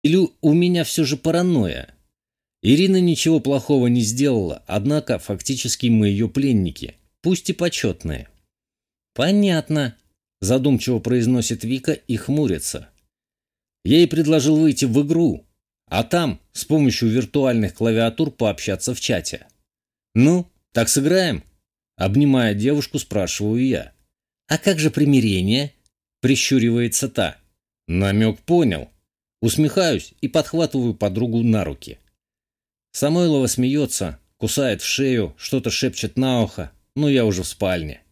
Или у меня все же паранойя? Ирина ничего плохого не сделала, однако фактически мы ее пленники, пусть и почетные. «Понятно», – задумчиво произносит Вика и хмурится. Я ей предложил выйти в игру, а там с помощью виртуальных клавиатур пообщаться в чате. «Ну, так сыграем?» – обнимая девушку, спрашиваю я. «А как же примирение?» – прищуривается та. Намек понял. Усмехаюсь и подхватываю подругу на руки. Самойлова смеется, кусает в шею, что-то шепчет на ухо, но я уже в спальне.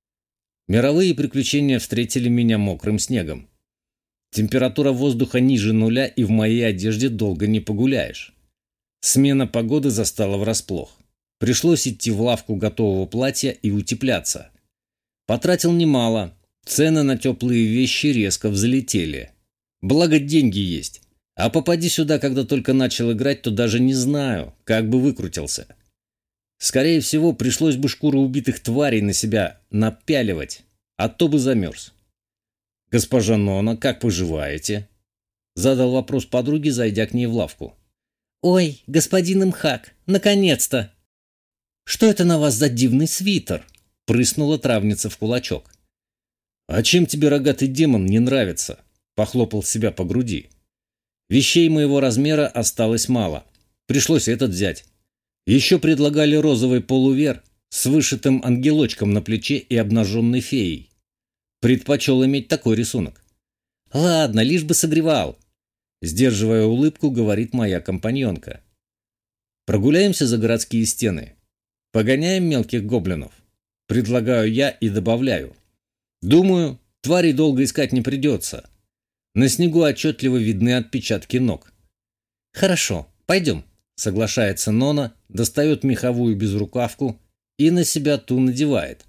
Мировые приключения встретили меня мокрым снегом. Температура воздуха ниже нуля, и в моей одежде долго не погуляешь. Смена погоды застала врасплох. Пришлось идти в лавку готового платья и утепляться. Потратил немало, цены на теплые вещи резко взлетели. Благо деньги есть. А попади сюда, когда только начал играть, то даже не знаю, как бы выкрутился. Скорее всего, пришлось бы шкуры убитых тварей на себя напяливать, а то бы замерз. «Госпожа Нона, как поживаете?» Задал вопрос подруге, зайдя к ней в лавку. «Ой, господин Имхак, наконец-то!» «Что это на вас за дивный свитер?» Прыснула травница в кулачок. «А чем тебе рогатый демон не нравится?» Похлопал себя по груди. Вещей моего размера осталось мало. Пришлось этот взять. Еще предлагали розовый полувер с вышитым ангелочком на плече и обнаженной феей. Предпочел иметь такой рисунок. «Ладно, лишь бы согревал», — сдерживая улыбку, говорит моя компаньонка. «Прогуляемся за городские стены. Погоняем мелких гоблинов». Предлагаю я и добавляю. «Думаю, тварей долго искать не придется. На снегу отчетливо видны отпечатки ног». «Хорошо, пойдем», — соглашается Нона, достает меховую безрукавку и на себя ту надевает.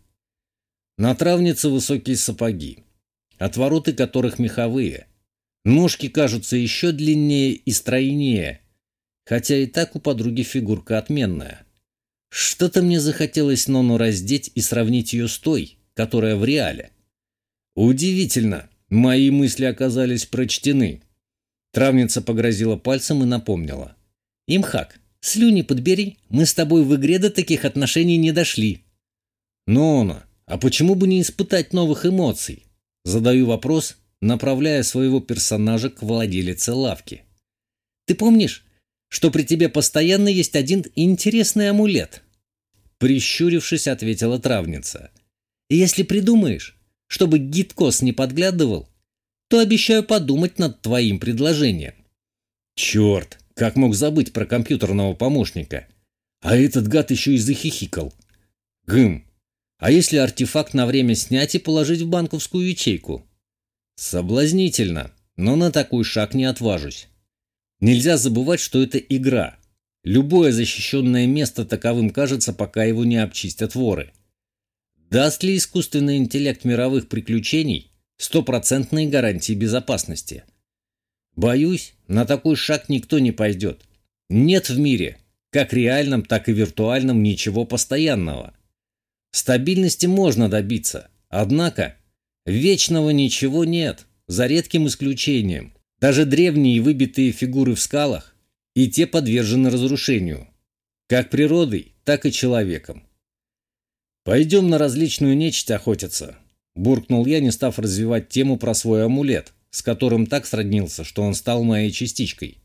На травнице высокие сапоги, отвороты которых меховые. Ножки кажутся еще длиннее и стройнее, хотя и так у подруги фигурка отменная. Что-то мне захотелось Нону раздеть и сравнить ее с той, которая в реале. Удивительно, мои мысли оказались прочтены. Травница погрозила пальцем и напомнила. «Имхак, слюни подбери, мы с тобой в игре до таких отношений не дошли». «Нона, а почему бы не испытать новых эмоций?» Задаю вопрос, направляя своего персонажа к владелице лавки. «Ты помнишь, что при тебе постоянно есть один интересный амулет?» Прищурившись, ответила травница. «И если придумаешь, чтобы Гиткос не подглядывал, то обещаю подумать над твоим предложением». «Черт, как мог забыть про компьютерного помощника? А этот гад еще и захихикал. Гм, а если артефакт на время снять и положить в банковскую ячейку?» Соблазнительно, но на такой шаг не отважусь. Нельзя забывать, что это игра. Любое защищенное место таковым кажется, пока его не обчистят воры. Даст ли искусственный интеллект мировых приключений стопроцентные гарантии безопасности? Боюсь, на такой шаг никто не пойдет. Нет в мире, как реальном, так и виртуальном, ничего постоянного. Стабильности можно добиться, однако вечного ничего нет, за редким исключением. Даже древние выбитые фигуры в скалах и те подвержены разрушению, как природой, так и человеком. «Пойдем на различную нечисть охотиться», – буркнул я, не став развивать тему про свой амулет, с которым так сроднился, что он стал моей частичкой.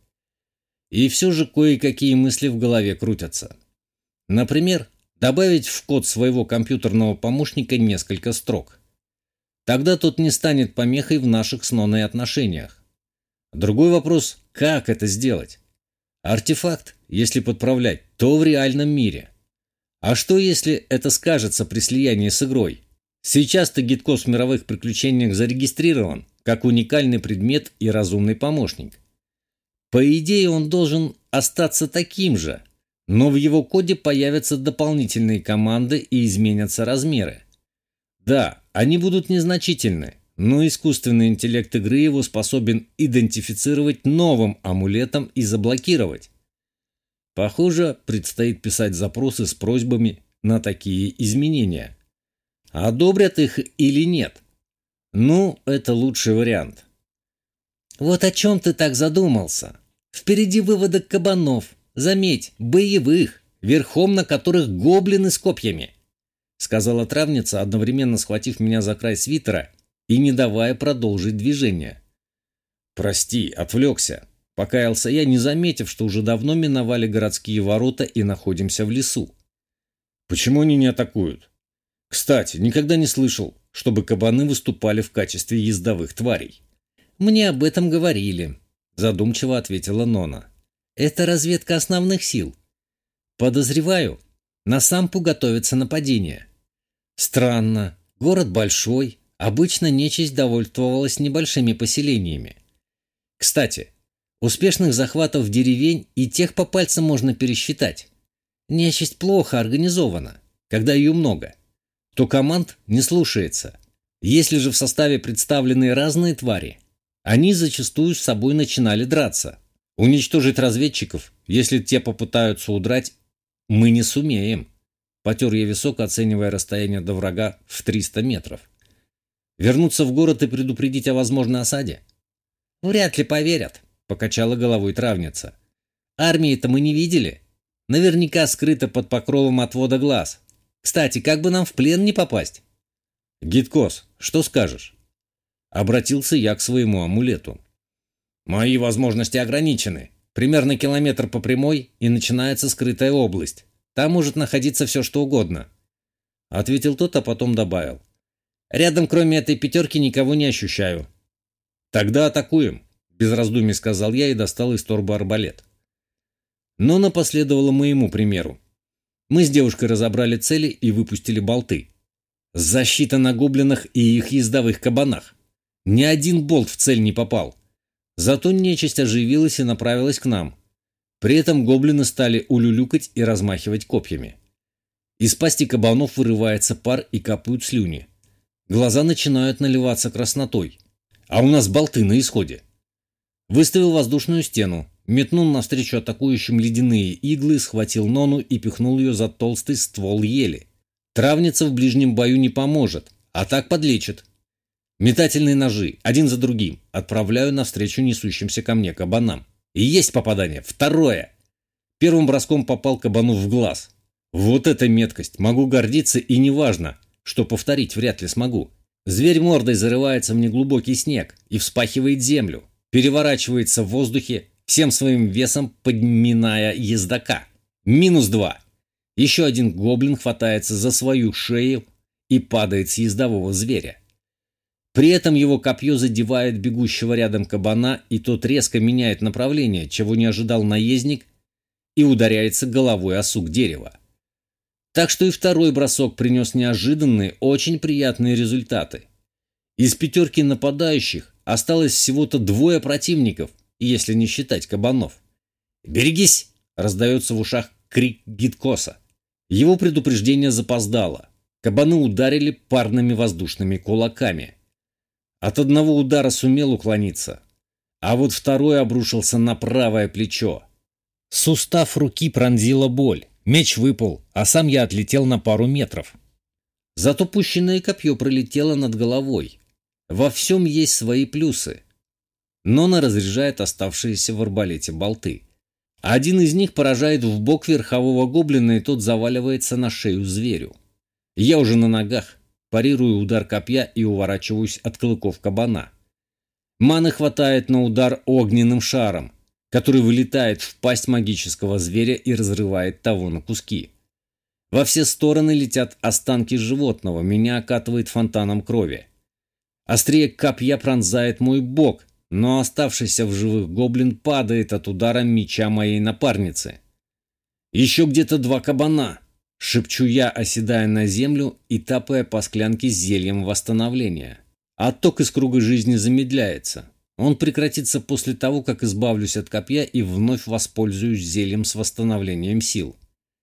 И все же кое-какие мысли в голове крутятся. Например, добавить в код своего компьютерного помощника несколько строк. Тогда тот не станет помехой в наших с Ноной отношениях. Другой вопрос, как это сделать? Артефакт, если подправлять, то в реальном мире. А что, если это скажется при слиянии с игрой? Сейчас-то Гиткос в мировых приключениях зарегистрирован как уникальный предмет и разумный помощник. По идее, он должен остаться таким же, но в его коде появятся дополнительные команды и изменятся размеры. Да, они будут незначительны, но искусственный интеллект игры его способен идентифицировать новым амулетом и заблокировать. Похоже, предстоит писать запросы с просьбами на такие изменения. Одобрят их или нет? Ну, это лучший вариант. Вот о чем ты так задумался? Впереди выводок кабанов, заметь, боевых, верхом на которых гоблины с копьями, сказала травница, одновременно схватив меня за край свитера и не давая продолжить движение. «Прости, отвлекся», — покаялся я, не заметив, что уже давно миновали городские ворота и находимся в лесу. «Почему они не атакуют? Кстати, никогда не слышал, чтобы кабаны выступали в качестве ездовых тварей». «Мне об этом говорили», — задумчиво ответила Нона. «Это разведка основных сил. Подозреваю, на Сампу готовится нападение. Странно, город большой, обычно нечисть довольствовалась небольшими поселениями. Кстати, успешных захватов деревень и тех по пальцам можно пересчитать. Нечисть плохо организована, когда ее много. То команд не слушается. Если же в составе представлены разные твари, они зачастую с собой начинали драться. Уничтожить разведчиков, если те попытаются удрать, мы не сумеем. Потер я висок, оценивая расстояние до врага в 300 метров. Вернуться в город и предупредить о возможной осаде? Вряд ли поверят, покачала головой травница. Армии-то мы не видели. Наверняка скрыто под покровом отвода глаз. Кстати, как бы нам в плен не попасть? Гидкос, что скажешь? Обратился я к своему амулету. Мои возможности ограничены. Примерно километр по прямой, и начинается скрытая область. Там может находиться все, что угодно. Ответил тот, а потом добавил. Рядом, кроме этой пятерки, никого не ощущаю. Тогда атакуем, без раздумий сказал я и достал из торбы арбалет. Нона последовала моему примеру. Мы с девушкой разобрали цели и выпустили болты. Защита на гоблинах и их ездовых кабанах. Ни один болт в цель не попал. Зато нечисть оживилась и направилась к нам. При этом гоблины стали улюлюкать и размахивать копьями. Из пасти кабанов вырывается пар и капают слюни. Глаза начинают наливаться краснотой. А у нас болты на исходе. Выставил воздушную стену, метнул навстречу атакующим ледяные иглы, схватил Нону и пихнул ее за толстый ствол ели. Травница в ближнем бою не поможет, а так подлечит. Метательные ножи, один за другим, отправляю навстречу несущимся ко мне кабанам. И есть попадание. Второе. Первым броском попал кабану в глаз. Вот эта меткость. Могу гордиться, и неважно, что повторить вряд ли смогу. Зверь мордой зарывается в неглубокий снег и вспахивает землю, переворачивается в воздухе, всем своим весом подминая ездока. -2. Еще один гоблин хватается за свою шею и падает с ездового зверя. При этом его копье задевает бегущего рядом кабана, и тот резко меняет направление, чего не ожидал наездник, и ударяется головой о сук дерева. Так что и второй бросок принес неожиданные, очень приятные результаты. Из пятерки нападающих осталось всего-то 2 противников, если не считать кабанов. «Берегись!» — раздается в ушах крик Гидкоса. Его предупреждение запоздало. Кабаны ударили парными воздушными кулаками. От одного удара сумел уклониться, а вот второй обрушился на правое плечо. Сустав руки пронзила боль, меч выпал, а сам я отлетел на пару метров. Зато пущенное копье пролетело над головой. Во всем есть свои плюсы. Нона разряжает оставшиеся в арбалете болты. Один из них поражает в бок верхового гоблина, и тот заваливается на шею зверю. Я уже на ногах. Парирую удар копья и уворачиваюсь от клыков кабана. Маны хватает на удар огненным шаром, который вылетает в пасть магического зверя и разрывает того на куски. Во все стороны летят останки животного, меня окатывает фонтаном крови. Острие копья пронзает мой бок, но оставшийся в живых гоблин падает от удара меча моей напарницы. Еще где-то 2 кабана. Шепчу я, оседая на землю и тапая по склянке с зельем восстановления. Отток из круга жизни замедляется. Он прекратится после того, как избавлюсь от копья и вновь воспользуюсь зельем с восстановлением сил.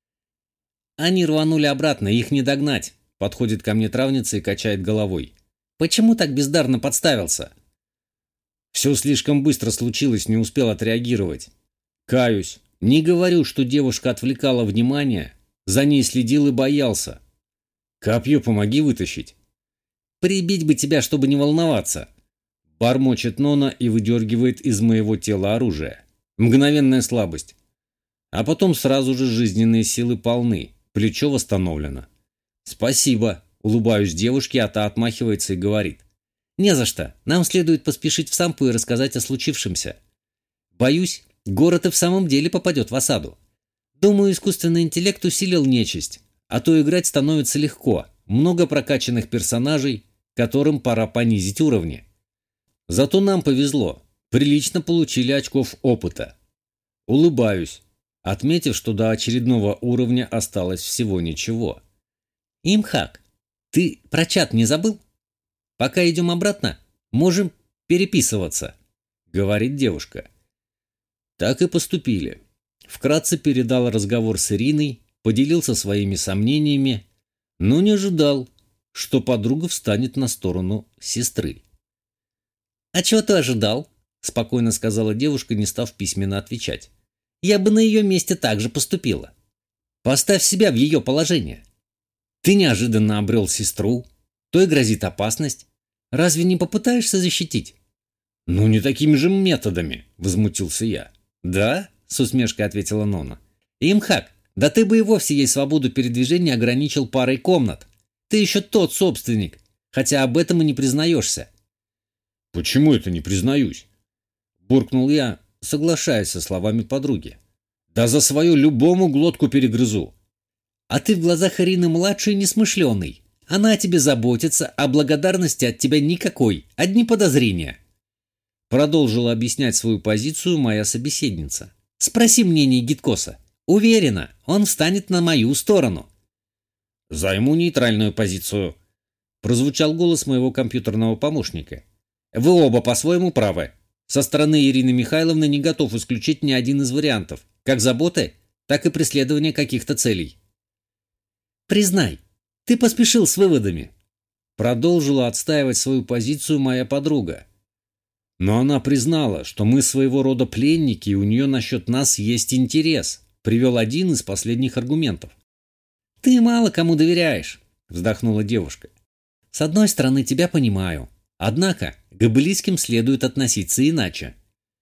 Они рванули обратно, их не догнать. Подходит ко мне травница и качает головой. Почему так бездарно подставился? Все слишком быстро случилось, не успел отреагировать. Каюсь. Не говорю, что девушка отвлекала внимание. За ней следил и боялся. Копье помоги вытащить. Прибить бы тебя, чтобы не волноваться. Бормочет Нона и выдергивает из моего тела оружие. Мгновенная слабость. А потом сразу же жизненные силы полны, плечо восстановлено. «Спасибо», — улыбаюсь девушке, а та отмахивается и говорит. «Не за что. Нам следует поспешить в Сампу и рассказать о случившемся. Боюсь, город и в самом деле попадет в осаду. Думаю, искусственный интеллект усилил нечисть, а то играть становится легко. Много прокачанных персонажей, которым пора понизить уровни. Зато нам повезло. Прилично получили очков опыта». Улыбаюсь, отметив, что до очередного уровня осталось всего ничего. «Имхак, ты про чат не забыл? Пока идем обратно, можем переписываться», — говорит девушка. Так и поступили. Вкратце передал разговор с Ириной, поделился своими сомнениями, но не ожидал, что подруга встанет на сторону сестры. «А чего ты ожидал?» — спокойно сказала девушка, не став письменно отвечать. «Я бы на ее месте так же поступила. Поставь себя в ее положение. Ты неожиданно обрел сестру, то и грозит опасность. Разве не попытаешься защитить?» «Ну, не такими же методами», — возмутился я. «Да?» — с усмешкой ответила Нона. «Имхак, да ты бы и вовсе ей свободу передвижения ограничил парой комнат. Ты еще тот собственник, хотя об этом и не признаешься». «Почему это не признаюсь?» — буркнул я, соглашаясь со словами подруги. «Да за свою любому глотку перегрызу». «А ты в глазах Ирины-младшей несмышленый. Она о тебе заботится, а благодарности от тебя никакой, одни подозрения». Продолжила объяснять свою позицию моя собеседница. «Спроси мнение Гиткоса. Уверена, он встанет на мою сторону». «Займу нейтральную позицию», — прозвучал голос моего компьютерного помощника. «Вы оба по-своему правы. Со стороны Ирины Михайловны не готов исключить ни один из вариантов, как заботы, так и преследования каких-то целей». «Признай, ты поспешил с выводами», — продолжила отстаивать свою позицию моя подруга. но она признала, что мы своего рода пленники, и у нее насчет нас есть интерес, привел один из последних аргументов. «Ты мало кому доверяешь», — вздохнула девушка. «С одной стороны, тебя понимаю, однако к близким следует относиться иначе».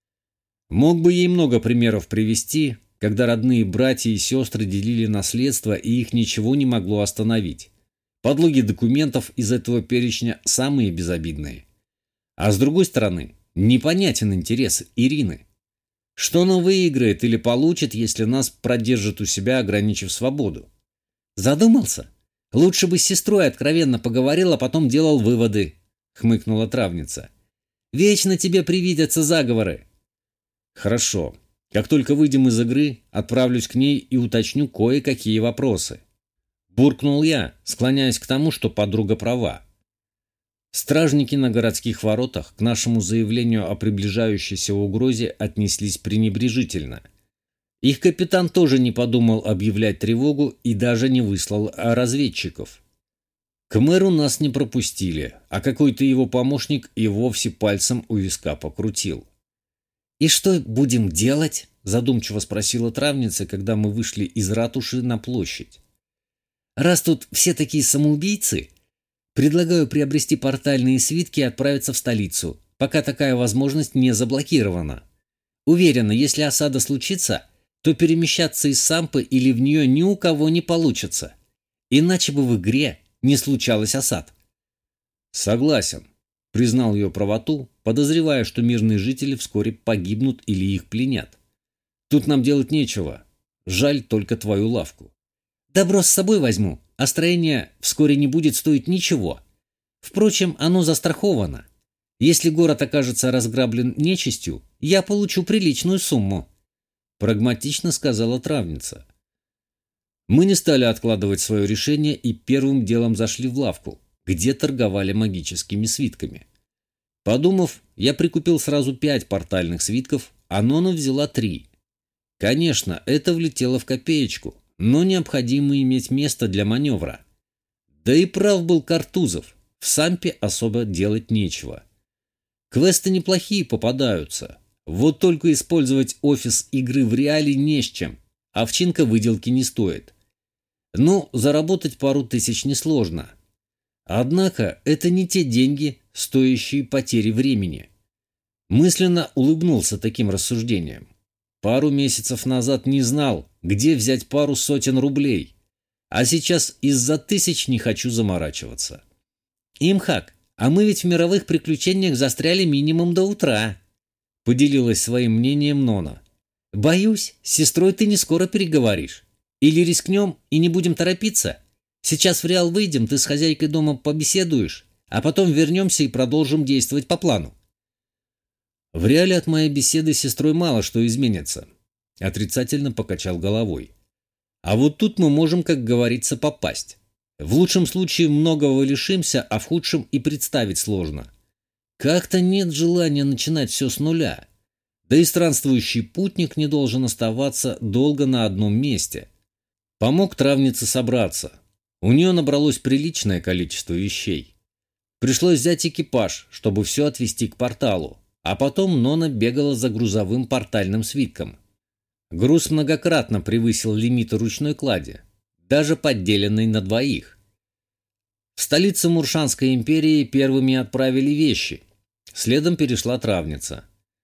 Мог бы ей много примеров привести, когда родные братья и сестры делили наследство, и их ничего не могло остановить. Подлоги документов из этого перечня самые безобидные. А с другой стороны, непонятен интерес Ирины. Что она выиграет или получит, если нас продержат у себя, ограничив свободу? «Задумался? Лучше бы с сестрой откровенно поговорил, а потом делал выводы», — хмыкнула травница. «Вечно тебе привидятся заговоры». «Хорошо. Как только выйдем из игры, отправлюсь к ней и уточню кое-какие вопросы». Буркнул я, склоняясь к тому, что подруга права. Стражники на городских воротах к нашему заявлению о приближающейся угрозе отнеслись пренебрежительно. Их капитан тоже не подумал объявлять тревогу и даже не выслал разведчиков. К мэру нас не пропустили, а какой-то его помощник и вовсе пальцем у виска покрутил. «И что будем делать?» – задумчиво спросила травница, когда мы вышли из ратуши на площадь. «Раз тут все такие самоубийцы, предлагаю приобрести портальные свитки и отправиться в столицу, пока такая возможность не заблокирована. Уверена, если осада случится, то перемещаться из Сампы или в нее ни у кого не получится. Иначе бы в игре не случалось осад». «Согласен», — признал ее правоту, подозревая, что мирные жители вскоре погибнут или их пленят. «Тут нам делать нечего. Жаль только твою лавку». «Добро с собой возьму, а строение вскоре не будет стоить ничего. Впрочем, оно застраховано. Если город окажется разграблен нечистью, я получу приличную сумму», — прагматично сказала травница. Мы не стали откладывать свое решение и первым делом зашли в лавку, где торговали магическими свитками. Подумав, я прикупил сразу 5 портальных свитков, а Нона взяла 3. Конечно, это влетело в копеечку, но необходимо иметь место для маневра. Да и прав был Картузов, в Сампе особо делать нечего. Квесты неплохие попадаются, вот только использовать офис игры в реале не с чем, овчинка выделки не стоит. Ну, заработать пару тысяч несложно. Однако это не те деньги, стоящие потери времени. Мысленно улыбнулся таким рассуждением. Пару месяцев назад не знал, где взять пару сотен рублей, а сейчас из-за тысяч не хочу заморачиваться. «Имхак, а мы ведь в мировых приключениях застряли минимум до утра», — поделилась своим мнением Нона. «Боюсь, с сестрой ты не скоро переговоришь. Или рискнем и не будем торопиться? Сейчас в Реал выйдем, ты с хозяйкой дома побеседуешь, а потом вернемся и продолжим действовать по плану». «В Реале от моей беседы с сестрой мало что изменится», — отрицательно покачал головой. «А вот тут мы можем, как говорится, попасть. В лучшем случае многого лишимся, а в худшем и представить сложно. Как-то нет желания начинать все с нуля. Да и странствующий путник не должен оставаться долго на одном месте». Помог травнице собраться. У нее набралось приличное количество вещей. Пришлось взять экипаж, чтобы все отвезти к порталу, а потом Нона бегала за грузовым портальным свитком. Груз многократно превысил лимиты ручной клади, даже подделенный на двоих. В столице Муршанской империи первыми отправили вещи, следом перешла травница.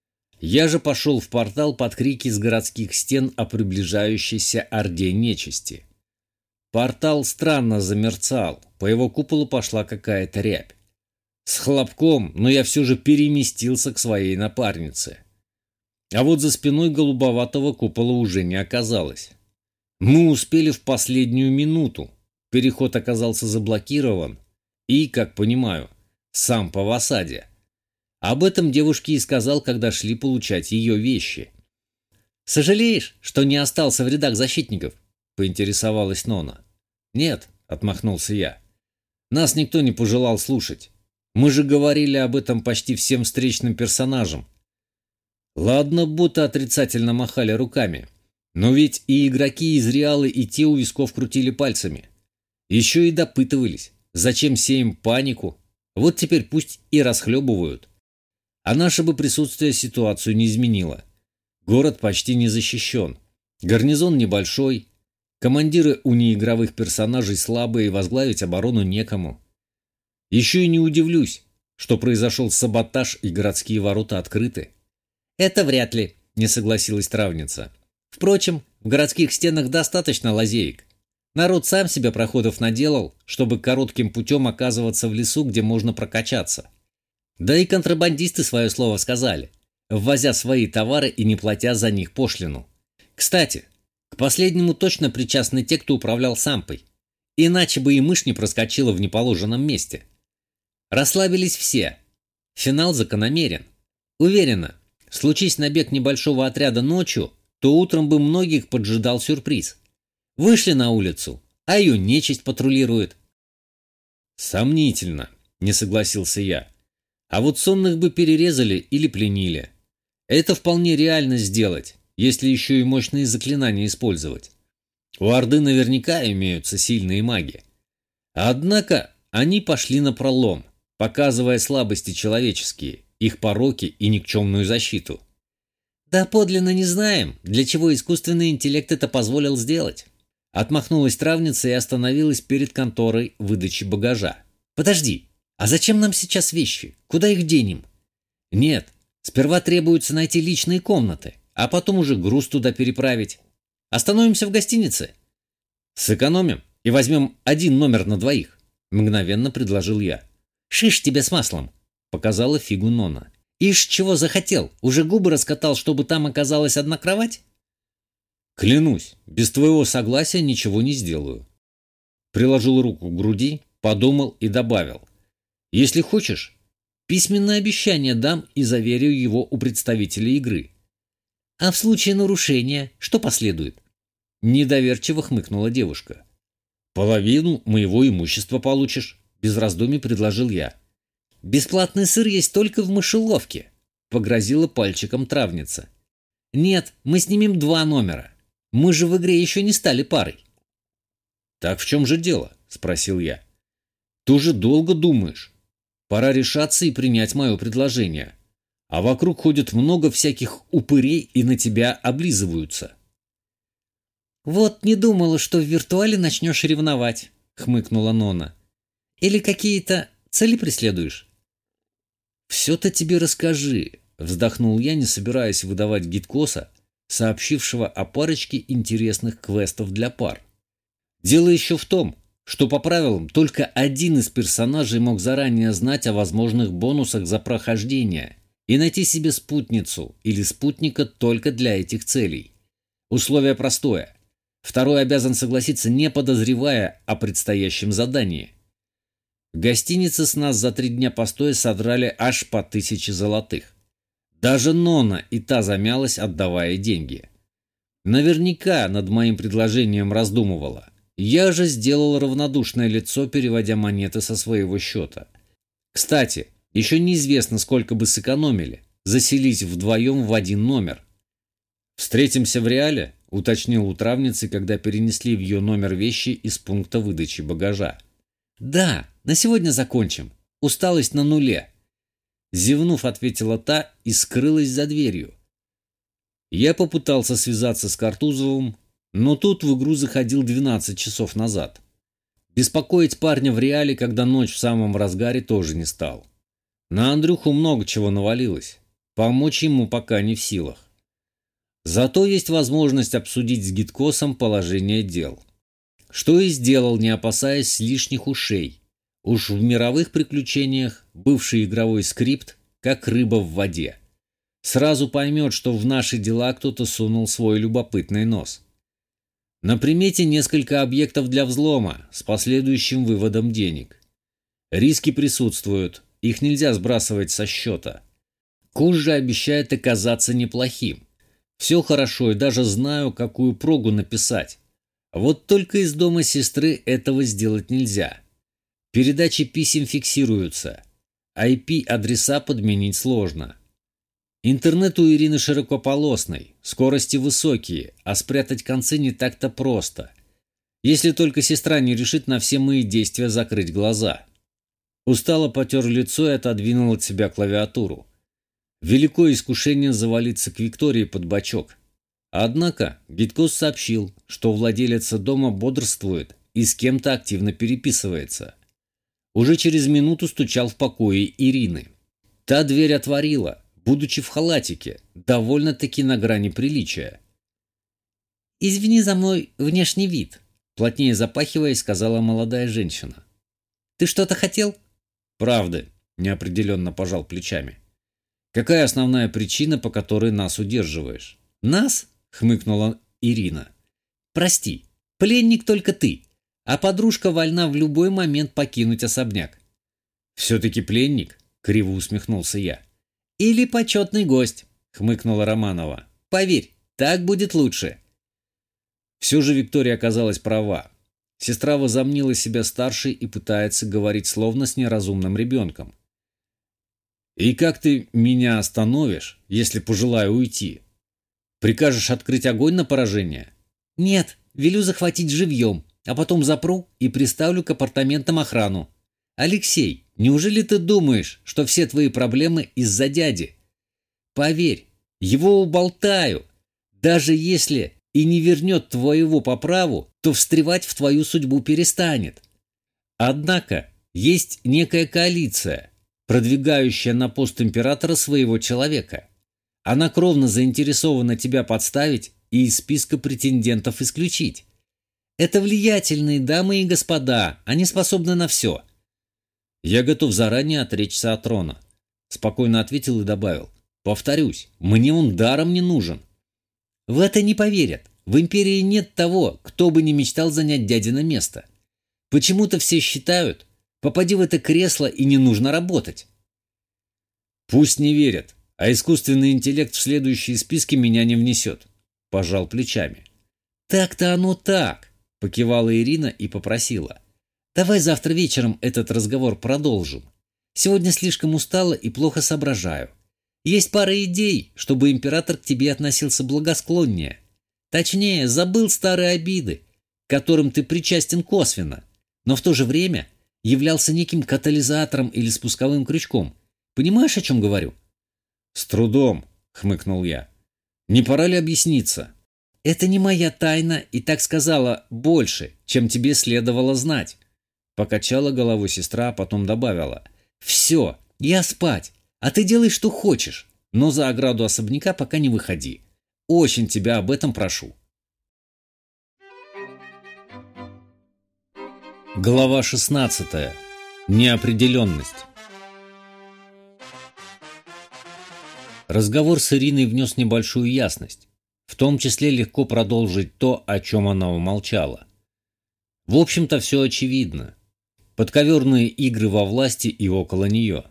Я же пошел в портал под крики с городских стен о приближающейся орде нечисти. Портал странно замерцал, по его куполу пошла какая-то рябь. С хлопком, но я все же переместился к своей напарнице. А вот за спиной голубоватого купола уже не оказалось. Мы успели в последнюю минуту. Переход оказался заблокирован и, как понимаю, сам по осаде. Об этом девушке и сказал, когда шли получать ее вещи. «Сожалеешь, что не остался в рядах защитников?» — поинтересовалась Нона. «Нет», — отмахнулся я. «Нас никто не пожелал слушать. Мы же говорили об этом почти всем встречным персонажам». Ладно, будто отрицательно махали руками. Но ведь и игроки из Реала, и те у висков крутили пальцами. Еще и допытывались, зачем сеем панику. Вот теперь пусть и расхлебывают. А наше бы присутствие ситуацию не изменило. Город почти не защищен. Гарнизон небольшой. Командиры у неигровых персонажей слабые, возглавить оборону некому. Еще и не удивлюсь, что произошел саботаж и городские ворота открыты. «Это вряд ли», — не согласилась травница. «Впрочем, в городских стенах достаточно лазеек. Народ сам себе проходов наделал, чтобы коротким путем оказываться в лесу, где можно прокачаться. Да и контрабандисты свое слово сказали, ввозя свои товары и не платя за них пошлину. Кстати, к последнему точно причастны те, кто управлял Сампой. Иначе бы и мышь не проскочила в неположенном месте. Расслабились все. Финал закономерен. Уверена, случись набег небольшого отряда ночью, то утром бы многих поджидал сюрприз. Вышли на улицу, а ее нечисть патрулирует». «Сомнительно», — не согласился я. «А вот сонных бы перерезали или пленили. Это вполне реально сделать, если еще и мощные заклинания использовать. У Орды наверняка имеются сильные маги. Однако они пошли напролом, показывая слабости человеческие, их пороки и никчемную защиту». «Да подлинно не знаем, для чего искусственный интеллект это позволил сделать». Отмахнулась травница и остановилась перед конторой выдачи багажа. «Подожди, а зачем нам сейчас вещи? Куда их денем?» «Нет, сперва требуется найти личные комнаты, а потом уже груз туда переправить. Остановимся в гостинице?» «Сэкономим и возьмем один номер на двоих», — мгновенно предложил я. «Шиш тебе с маслом», — показала фигу Нона. «Ишь, чего захотел? Уже губы раскатал, чтобы там оказалась одна кровать?» «Клянусь, без твоего согласия ничего не сделаю». Приложил руку к груди, подумал и добавил. «Если хочешь, письменное обещание дам и заверю его у представителей игры». «А в случае нарушения что последует?» Недоверчиво хмыкнула девушка. «Половину моего имущества получишь», — без раздумий предложил я. «Бесплатный сыр есть только в мышеловке», — погрозила пальчиком травница. «Нет, мы снимем 2 номера. Мы же в игре еще не стали парой». «Так в чем же дело?» — спросил я. «Ты уже долго думаешь. Пора решаться и принять мое предложение. А вокруг ходит много всяких упырей и на тебя облизываются». «Вот не думала, что в виртуале начнешь ревновать», — хмыкнула Нона. «Или какие-то цели преследуешь?» «Все-то тебе расскажи, вздохнул я, не собираясь выдавать гидкоса, сообщившего о парочке интересных квестов для пар. Дело еще в том, что по правилам только один из персонажей мог заранее знать о возможных бонусах за прохождение и найти себе спутницу или спутника только для этих целей. Условие простое. Второй обязан согласиться, не подозревая о предстоящем задании. В гостинице с нас за 3 дня постоя содрали аж по 1000 золотых. Даже Нона и та замялась, отдавая деньги. Наверняка над моим предложением раздумывала. Я же сделал равнодушное лицо, переводя монеты со своего счета. Кстати, еще неизвестно, сколько бы сэкономили, заселись вдвоем в один номер. «Встретимся в Реале?» — уточнил у травницы, когда перенесли в ее номер вещи из пункта выдачи багажа. «Да, на сегодня закончим. Усталость на нуле». Зевнув, ответила та и скрылась за дверью. Я попытался связаться с Картузовым, но тут в игру заходил 12 часов назад. Беспокоить парня в Реале, когда ночь в самом разгаре, тоже не стал. На Андрюху много чего навалилось. Помочь ему пока не в силах. Зато есть возможность обсудить с гидкосом положение дел. Что и сделал, не опасаясь лишних ушей. Уж в мировых приключениях бывший игровой скрипт, как рыба в воде. Сразу поймет, что в наши дела кто-то сунул свой любопытный нос. На примете несколько объектов для взлома с последующим выводом денег. Риски присутствуют, их нельзя сбрасывать со счета. Куш же обещает оказаться неплохим. Все хорошо и даже знаю, какую прогу написать. Вот только из дома сестры этого сделать нельзя. Передачи писем фиксируются. IP-адреса подменить сложно. Интернет у Ирины широкополосный, скорости высокие, а спрятать концы не так-то просто. Если только сестра не решит на все мои действия закрыть глаза. Устало потер лицо и отодвинул от себя клавиатуру. Великое искушение завалиться к Виктории под бочок. Однако гидкос сообщил, что владелица дома бодрствует и с кем-то активно переписывается. Уже через минуту стучал в покое Ирины. Та дверь отворила, будучи в халатике, довольно-таки на грани приличия. «Извини за мой внешний вид», — плотнее запахиваясь, сказала молодая женщина. «Ты что-то хотел?» «Правда», — неопределенно пожал плечами. «Какая основная причина, по которой нас удерживаешь?» «Нас?» — хмыкнула Ирина. «Прости, пленник только ты, а подружка вольна в любой момент покинуть особняк». «Все-таки пленник?» — криво усмехнулся я. «Или почетный гость», — хмыкнула Романова. «Поверь, так будет лучше». Все же Виктория оказалась права. Сестра возомнила себя старшей и пытается говорить словно с неразумным ребенком. «И как ты меня остановишь, если пожелаю уйти? Прикажешь открыть огонь на поражение?» «Нет, велю захватить живьем, а потом запру и приставлю к апартаментам охрану. Алексей, неужели ты думаешь, что все твои проблемы из-за дяди? Поверь, его уболтаю. Даже если и не вернет твоего по праву, то встревать в твою судьбу перестанет. Однако есть некая коалиция, продвигающая на пост императора своего человека. Она кровно заинтересована тебя подставить и из списка претендентов исключить. Это влиятельные дамы и господа, они способны на все». «Я готов заранее отречься от трона», — спокойно ответил и добавил. «Повторюсь, мне он даром не нужен». «В это не поверят. В империи нет того, кто бы не мечтал занять дядино место. Почему-то все считают, попади в это кресло и не нужно работать». «Пусть не верят, а искусственный интеллект в следующие списки меня не внесет», — пожал плечами. «Так-то оно так», — покивала Ирина и попросила. «Давай завтра вечером этот разговор продолжим. Сегодня слишком устала и плохо соображаю. Есть пара идей, чтобы император к тебе относился благосклоннее. Точнее, забыл старые обиды, к которым ты причастен косвенно, но в то же время являлся неким катализатором или спусковым крючком. Понимаешь, о чем говорю?» «С трудом», — хмыкнул я. «Не пора ли объясниться?» «Это не моя тайна и, так сказала, больше, чем тебе следовало знать». Покачала головой сестра, а потом добавила. «Все, я спать, а ты делай, что хочешь. но за ограду особняка пока не выходи. Очень тебя об этом прошу». Глава 16. Неопределенность. Разговор с Ириной внес небольшую ясность, в том числе легко продолжить то, о чем она умолчала. В общем-то, все очевидно. Подковерные игры во власти и около нее.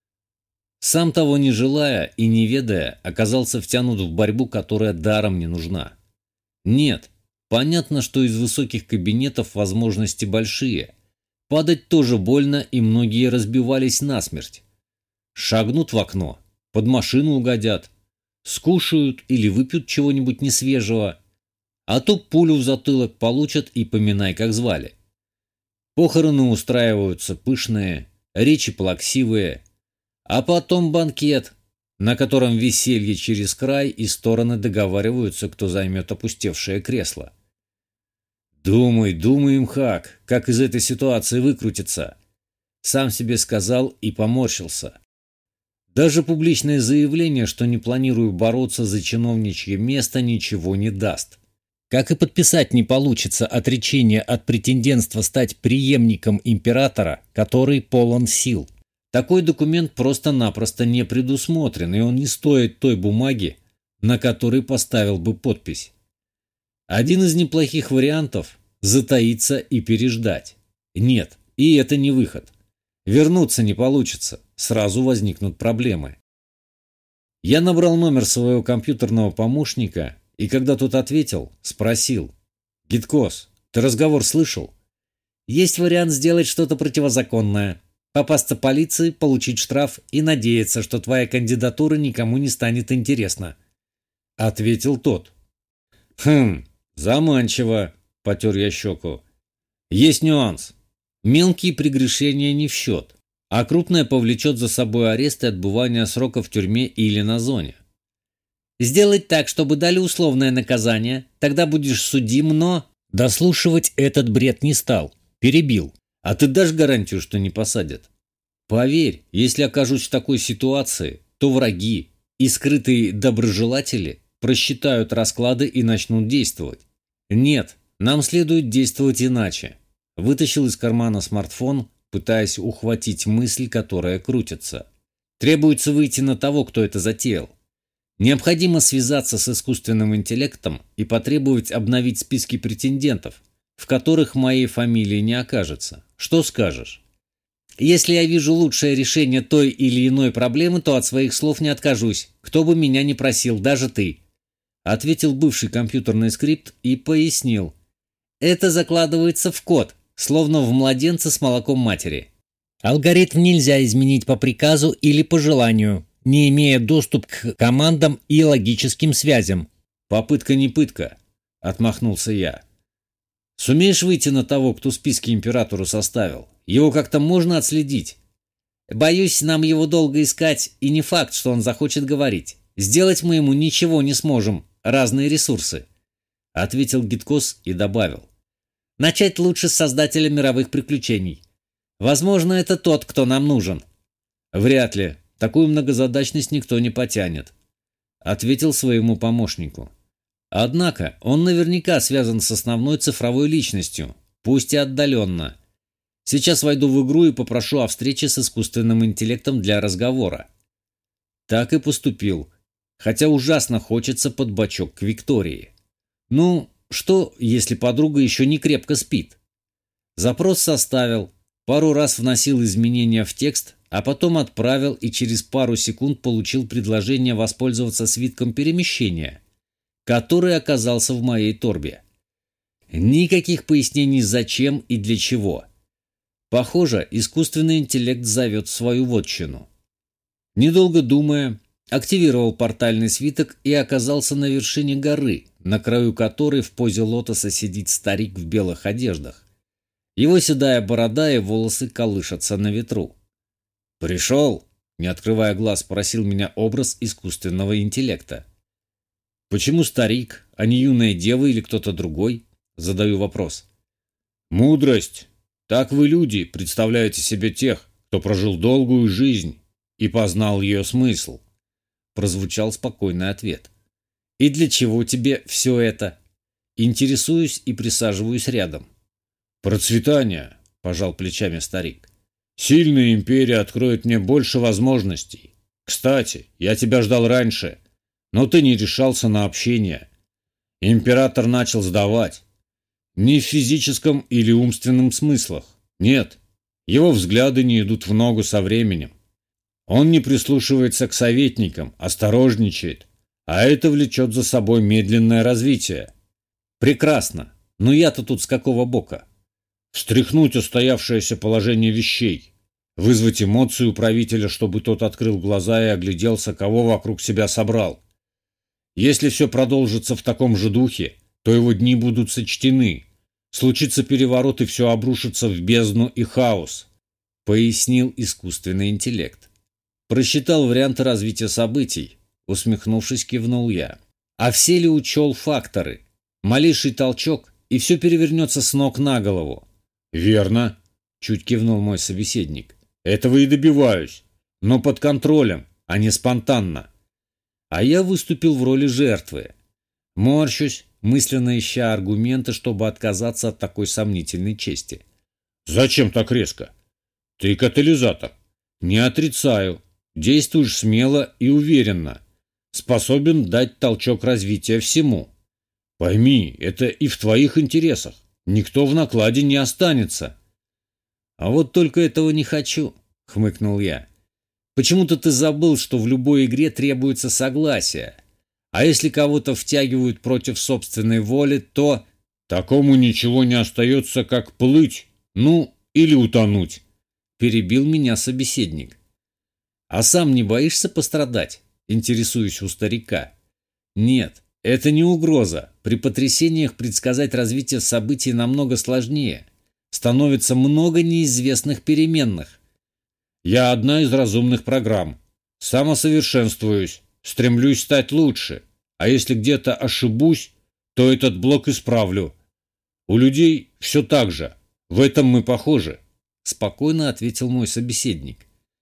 Сам того не желая и не ведая, оказался втянут в борьбу, которая даром не нужна. Нет, понятно, что из высоких кабинетов возможности большие. Падать тоже больно, и многие разбивались насмерть. Шагнут в окно, под машину угодят, скушают или выпьют чего-нибудь несвежего, а то пулю в затылок получат и поминай, как звали. Похороны устраиваются пышные, речи плаксивые, а потом банкет, на котором веселье через край, и стороны договариваются, кто займет опустевшее кресло. «Думай, думай, Мхак, как из этой ситуации выкрутиться», — сам себе сказал и поморщился. Даже публичное заявление, что не планирую бороться за чиновничье место, ничего не даст. Как и подписать не получится отречение от претендентства стать преемником императора, который полон сил. Такой документ просто-напросто не предусмотрен, и он не стоит той бумаги, на которой поставил бы подпись. Один из неплохих вариантов – затаиться и переждать. Нет, и это не выход. Вернуться не получится, сразу возникнут проблемы. Я набрал номер своего компьютерного помощника, и когда тот ответил, спросил: «Гидкос, ты разговор слышал?» «Есть вариант сделать что-то противозаконное. Попасться полиции, получить штраф и надеяться, что твоя кандидатура никому не станет интересна», — ответил тот. «Заманчиво», — потер я щеку. «Есть нюанс. Мелкие прегрешения не в счет, а крупное повлечет за собой арест и отбывание срока в тюрьме или на зоне». «Сделать так, чтобы дали условное наказание, тогда будешь судим, но...» Дослушивать этот бред не стал, перебил. «А ты дашь гарантию, что не посадят? Поверь, если окажусь в такой ситуации, то враги и скрытые доброжелатели просчитают расклады и начнут действовать. Нет, нам следует действовать иначе». Вытащил из кармана смартфон, пытаясь ухватить мысль, которая крутится. Требуется выйти на того, кто это затеял. Необходимо связаться с искусственным интеллектом и потребовать обновить списки претендентов, в которых моей фамилии не окажется. Что скажешь? «Если я вижу лучшее решение той или иной проблемы, то от своих слов не откажусь, кто бы меня ни просил, даже ты», — ответил бывший компьютерный скрипт и пояснил. «Это закладывается в код, словно в младенца с молоком матери. Алгоритм нельзя изменить по приказу или по желанию, не имея доступ к командам и логическим связям». «Попытка не пытка», — отмахнулся я. «Сумеешь выйти на того, кто списки императору составил? Его как-то можно отследить?» «Боюсь, нам его долго искать, и не факт, что он захочет говорить. Сделать мы ему ничего не сможем, разные ресурсы», — ответил Гидкос и добавил. «Начать лучше с создателя мировых приключений. Возможно, это тот, кто нам нужен». «Вряд ли. Такую многозадачность никто не потянет», — ответил своему помощнику. «Однако он наверняка связан с основной цифровой личностью, пусть и отдаленно. Сейчас войду в игру и попрошу о встрече с искусственным интеллектом для разговора». Так и поступил, хотя ужасно хочется под бочок к Виктории. Ну, что, если подруга еще не крепко спит? Запрос составил, пару раз вносил изменения в текст, а потом отправил и через пару секунд получил предложение воспользоваться свитком перемещения, который оказался в моей торбе. Никаких пояснений зачем и для чего. Похоже, искусственный интеллект зовет свою вотчину. Недолго думая, активировал портальный свиток и оказался на вершине горы, на краю которой в позе лотоса сидит старик в белых одеждах. Его седая борода и волосы колышутся на ветру. «Пришел?» — не открывая глаз, спросил меня образ искусственного интеллекта. «Почему старик, а не юная дева или кто-то другой?» — задаю вопрос. «Мудрость. Так вы, люди, представляете себе тех, кто прожил долгую жизнь и познал ее смысл», прозвучал спокойный ответ. И для чего тебе все это? Интересуюсь и присаживаюсь рядом. Процветание, пожал плечами старик. Сильная империя откроет мне больше возможностей. Кстати, я тебя ждал раньше, но ты не решался на общение. Император начал сдавать. Не в физическом или умственном смыслах. Нет, его взгляды не идут в ногу со временем. Он не прислушивается к советникам, осторожничает, а это влечет за собой медленное развитие. Прекрасно, но я-то тут с какого бока? Встряхнуть устоявшееся положение вещей, вызвать эмоции у правителя, чтобы тот открыл глаза и огляделся, кого вокруг себя собрал. Если все продолжится в таком же духе, то его дни будут сочтены. Случится переворот, и все обрушится в бездну и хаос, пояснил искусственный интеллект. Просчитал варианты развития событий, усмехнувшись, кивнул я. А все ли учел факторы? Малейший толчок, и все перевернется с ног на голову. Верно, чуть кивнул мой собеседник. Этого и добиваюсь, но под контролем, а не спонтанно. А я выступил в роли жертвы. Морщусь, мысленно ища аргументы, чтобы отказаться от такой сомнительной чести. Зачем так резко? Ты катализатор. Не отрицаю. Действуешь смело и уверенно. Способен дать толчок развития всему. Пойми, это и в твоих интересах. Никто в накладе не останется. А вот только этого не хочу, хмыкнул я. Почему-то ты забыл, что в любой игре требуется согласие. А если кого-то втягивают против собственной воли, то... Такому ничего не остается, как плыть, ну, или утонуть. Перебил меня собеседник. А сам не боишься пострадать? Интересуюсь у старика. Нет, это не угроза. При потрясениях предсказать развитие событий намного сложнее. Становится много неизвестных переменных. Я одна из разумных программ. Самосовершенствуюсь, стремлюсь стать лучше. А если где-то ошибусь, то этот блок исправлю. У людей все так же. В этом мы похожи. Спокойно ответил мой собеседник.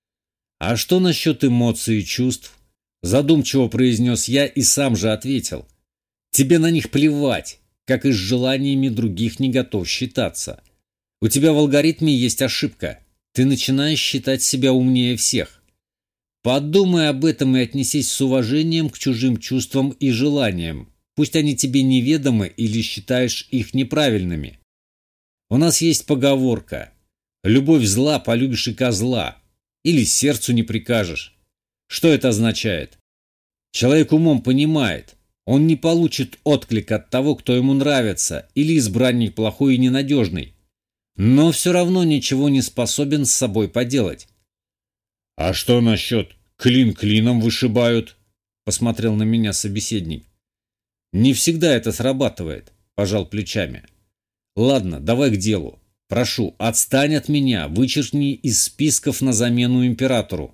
А что насчет эмоций и чувств? Задумчиво произнес я и сам же ответил. Тебе на них плевать, как и с желаниями других не готов считаться. У тебя в алгоритме есть ошибка. Ты начинаешь считать себя умнее всех. Подумай об этом и отнесись с уважением к чужим чувствам и желаниям. Пусть они тебе неведомы или считаешь их неправильными. У нас есть поговорка: «Любовь зла, полюбишь и козла». Или сердцу не прикажешь. Что это означает? Человек умом понимает, он не получит отклик от того, кто ему нравится, или избранник плохой и ненадежный. Но все равно ничего не способен с собой поделать. «А что насчет клин клином вышибают?» — посмотрел на меня собеседник. «Не всегда это срабатывает», — пожал плечами. «Ладно, давай к делу. Прошу, отстань от меня, вычеркни из списков на замену императору».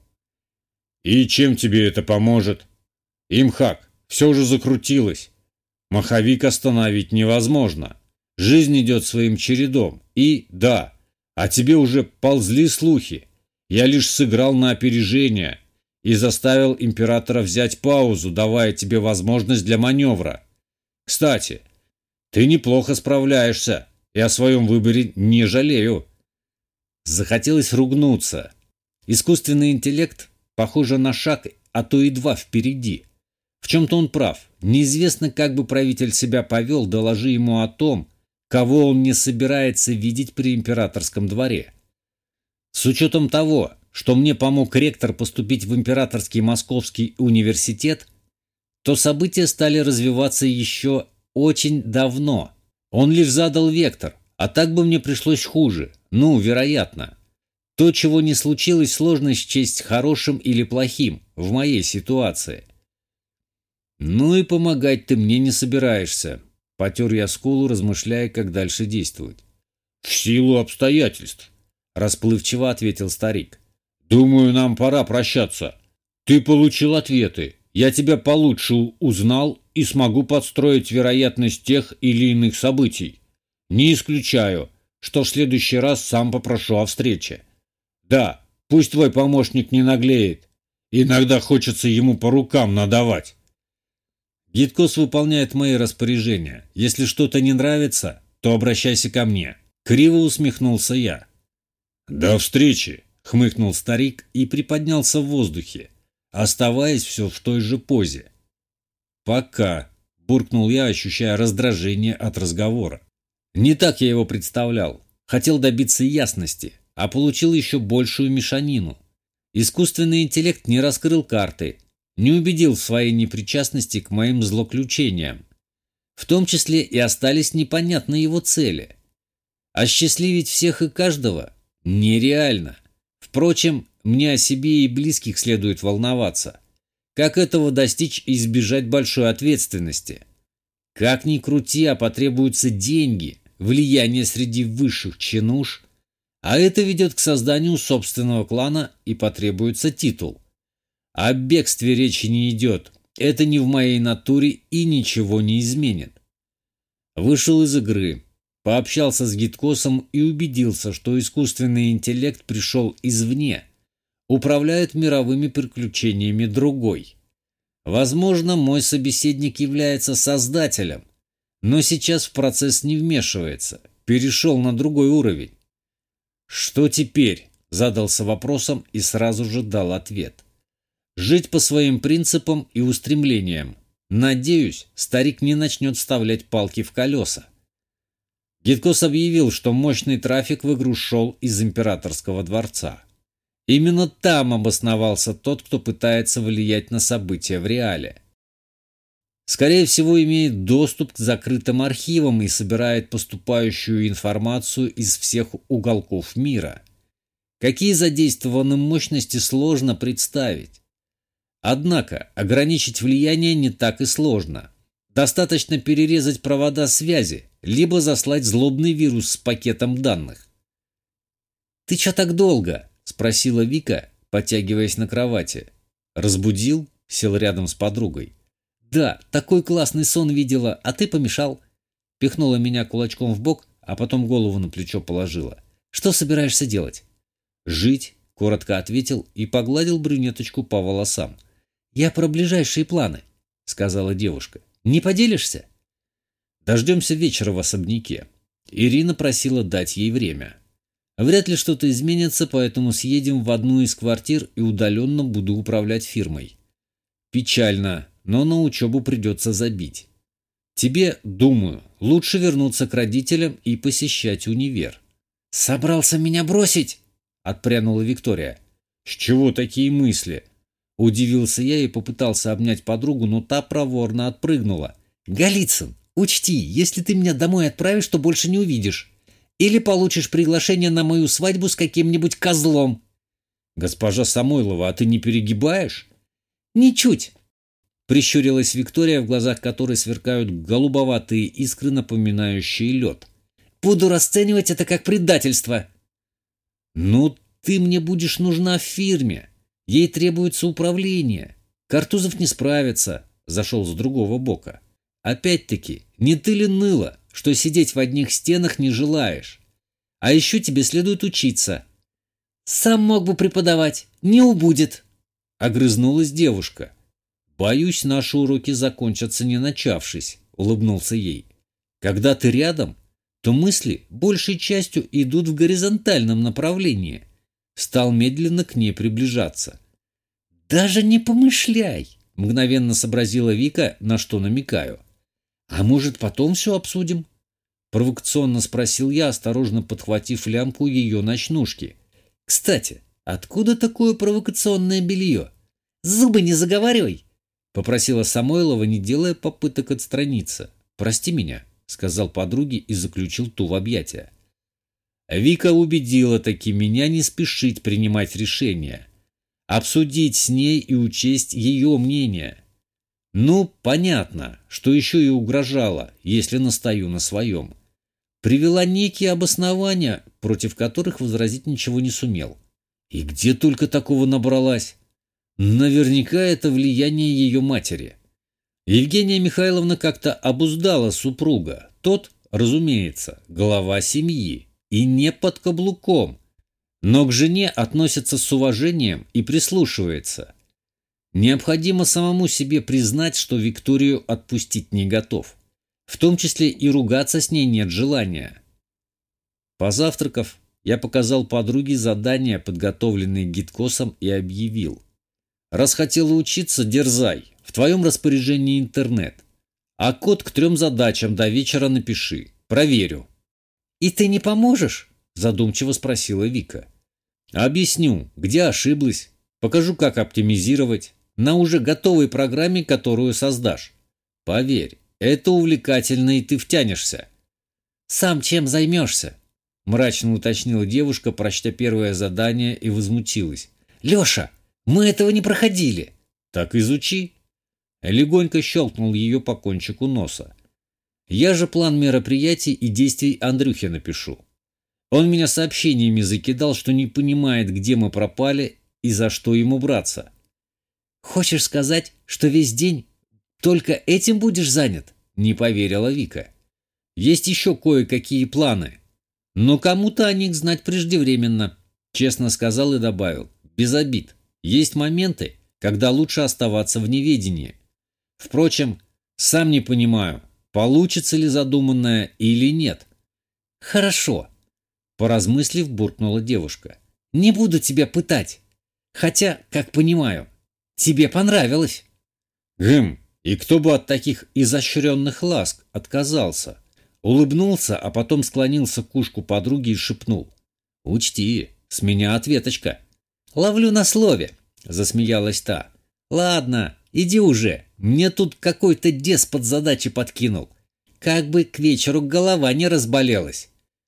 «И чем тебе это поможет?» «Имхак, все уже закрутилось. Маховик остановить невозможно. Жизнь идет своим чередом. И, да, о тебе уже ползли слухи. Я лишь сыграл на опережение и заставил императора взять паузу, давая тебе возможность для маневра. Кстати, ты неплохо справляешься, и о своем выборе не жалею». Захотелось ругнуться. Искусственный интеллект, похоже, на шаг, а то и два впереди. В чем-то он прав. Неизвестно, как бы правитель себя повел, доложи ему о том, кого он не собирается видеть при императорском дворе. С учетом того, что мне помог ректор поступить в Императорский Московский университет, то события стали развиваться еще очень давно. Он лишь задал вектор, а так бы мне пришлось хуже. Ну, вероятно. То, чего не случилось, сложно счесть хорошим или плохим в моей ситуации. «Ну и помогать ты мне не собираешься», — потер я скулу, размышляя, как дальше действовать. «В силу обстоятельств», — расплывчиво ответил старик. «Думаю, нам пора прощаться. Ты получил ответы, я тебя получше узнал и смогу подстроить вероятность тех или иных событий. Не исключаю, что в следующий раз сам попрошу о встрече. Да, пусть твой помощник не наглеет Иногда хочется ему по рукам надавать. Гидкос выполняет мои распоряжения. Если что-то не нравится, то обращайся ко мне. Криво усмехнулся я. До встречи, хмыкнул старик и приподнялся в воздухе, оставаясь все в той же позе. Пока, буркнул я, ощущая раздражение от разговора. Не так я его представлял. Хотел добиться ясности, а получил еще большую мешанину. Искусственный интеллект не раскрыл карты, не убедил в своей непричастности к моим злоключениям. В том числе и остались непонятны его цели. Осчастливить всех и каждого нереально. Впрочем, мне о себе и близких следует волноваться. Как этого достичь и избежать большой ответственности? Как ни крути, а потребуются деньги, влияние среди высших чинуш, а это ведет к созданию собственного клана и потребуется титул. О бегстве речи не идет, это не в моей натуре и ничего не изменит. Вышел из игры, пообщался с Гидкосом и убедился, что искусственный интеллект пришел извне, управляет мировыми приключениями другой. Возможно, мой собеседник является создателем, но сейчас в процесс не вмешивается, перешел на другой уровень. «Что теперь?» – задался вопросом и сразу же дал ответ. «Жить по своим принципам и устремлениям. Надеюсь, старик не начнет вставлять палки в колеса». Гидкос объявил, что мощный трафик в игру шел из Императорского дворца. Именно там обосновался тот, кто пытается влиять на события в реале. Скорее всего, имеет доступ к закрытым архивам и собирает поступающую информацию из всех уголков мира. Какие задействованы мощности, сложно представить. Однако ограничить влияние не так и сложно. Достаточно перерезать провода связи, либо заслать злобный вирус с пакетом данных. «Ты чё так долго?» – спросила Вика, подтягиваясь на кровати. Разбудил, сел рядом с подругой. «Да, такой классный сон видела, а ты помешал». Пихнула меня кулачком в бок, а потом голову на плечо положила. «Что собираешься делать?» «Жить», — коротко ответил и погладил брюнеточку по волосам. «Я про ближайшие планы», — сказала девушка. «Не поделишься?» «Дождемся вечера в особняке». Ирина просила дать ей время. «Вряд ли что-то изменится, поэтому съедем в одну из квартир и удаленно буду управлять фирмой». «Печально, но на учебу придется забить. Тебе, думаю, лучше вернуться к родителям и посещать универ». «Собрался меня бросить?» — отпрянула Виктория. «С чего такие мысли?» Удивился я и попытался обнять подругу, но та проворно отпрыгнула. «Голицын, учти, если ты меня домой отправишь, то больше не увидишь. Или получишь приглашение на мою свадьбу с каким-нибудь козлом». «Госпожа Самойлова, а ты не перегибаешь?» «Ничуть!» — прищурилась Виктория, в глазах которой сверкают голубоватые искры, напоминающие лед. «Буду расценивать это как предательство». «Ну, ты мне будешь нужна в фирме. Ей требуется управление. Картузов не справится», — зашел с другого бока. «Опять-таки, не ты ли ныла, что сидеть в одних стенах не желаешь? А еще тебе следует учиться». «Сам мог бы преподавать, не убудет», — огрызнулась девушка. «Боюсь, наши уроки закончатся не начавшись», — улыбнулся ей. «Когда ты рядом, то мысли большей частью идут в горизонтальном направлении». Стал медленно к ней приближаться. «Даже не помышляй!» — мгновенно сообразила Вика, на что намекаю. «А может, потом все обсудим?» — провокационно спросил я, осторожно подхватив лямку ее ночнушки. «Кстати, откуда такое провокационное белье? Зубы не заговаривай!» — попросила Самойлова, не делая попыток отстраниться. «Прости меня», — сказал подруге и заключил ту в объятия. Вика убедила таки меня не спешить принимать решение, обсудить с ней и учесть ее мнение. Ну, понятно, что еще и угрожала, если настаю на своем. Привела некие обоснования, против которых возразить ничего не сумел. И где только такого набралась? Наверняка это влияние ее матери. Евгения Михайловна как-то обуздала супруга. Тот, разумеется, глава семьи. И не под каблуком, но к жене относится с уважением и прислушивается. Необходимо самому себе признать, что Викторию отпустить не готов. В том числе и ругаться с ней нет желания. Позавтракав, я показал подруге задания, подготовленные гидкосом, и объявил: раз хотела учиться, дерзай, в твоем распоряжении интернет. А код к 3 задачам до вечера напиши, проверю. «И ты не поможешь?» – задумчиво спросила Вика. «Объясню, где ошиблась, покажу, как оптимизировать, на уже готовой программе, которую создашь. Поверь, это увлекательно, и ты втянешься». «Сам чем займешься?» – мрачно уточнила девушка, прочтя первое задание, и возмутилась. «Леша, мы этого не проходили». «Так изучи». Легонько щелкнул ее по кончику носа. «Я же план мероприятий и действий Андрюхе напишу. Он меня сообщениями закидал, что не понимает, где мы пропали и за что ему браться». «Хочешь сказать, что весь день только этим будешь занят?» – не поверила Вика. «Есть еще кое-какие планы. Но кому-то о них знать преждевременно», – честно сказал и добавил. «Без обид. Есть моменты, когда лучше оставаться в неведении. Впрочем, сам не понимаю, получится ли задуманное или нет». «Хорошо», – поразмыслив, буркнула девушка. «Не буду тебя пытать. Хотя, как понимаю, тебе понравилось». И кто бы от таких изощренных ласк отказался?» Улыбнулся, а потом склонился к ушку подруги и шепнул: «Учти, с меня ответочка». «Ловлю на слове», – засмеялась та. «Ладно, иди уже, мне тут какой-то деспот задачи подкинул. Как бы к вечеру голова не разболелась».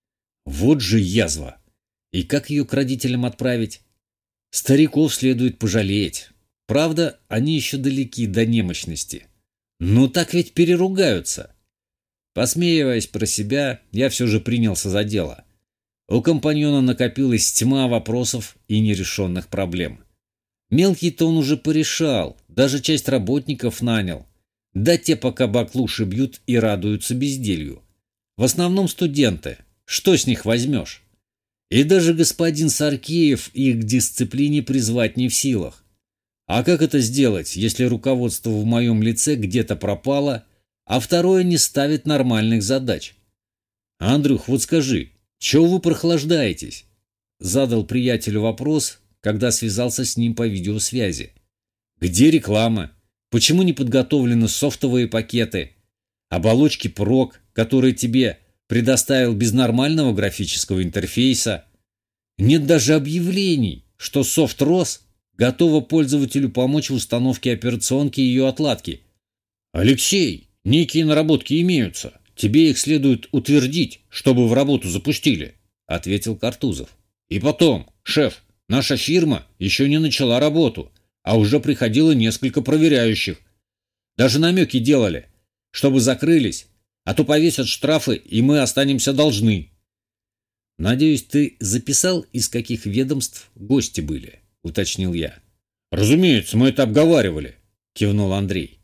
Вот же язва! И как ее к родителям отправить? Стариков следует пожалеть. Правда, они еще далеки до немощности. Но так ведь переругаются. Посмеиваясь про себя, я все же принялся за дело. У компаньона накопилась тьма вопросов и нерешенных проблем. Мелкий-то он уже порешал, даже часть работников нанял. Да те пока баклуши бьют и радуются безделью. В основном студенты. Что с них возьмешь? И даже господин Саркеев их к дисциплине призвать не в силах. А как это сделать, если руководство в моем лице где-то пропало, а второе не ставит нормальных задач? «Андрюх, вот скажи, чего вы прохлаждаетесь?» Задал приятелю вопрос, когда связался с ним по видеосвязи. «Где реклама? Почему не подготовлены софтовые пакеты? Оболочки прок, которые тебе предоставил без нормального графического интерфейса? Нет даже объявлений, что софт-рос готова пользователю помочь в установке операционки и ее отладки. Алексей, некие наработки имеются. Тебе их следует утвердить, чтобы в работу запустили», — ответил Картузов. «И потом, шеф, наша фирма еще не начала работу, а уже приходило несколько проверяющих. Даже намеки делали, чтобы закрылись, а то повесят штрафы, и мы останемся должны». «Надеюсь, ты записал, из каких ведомств гости были?» — уточнил я. «Разумеется, мы это обговаривали», — кивнул Андрей.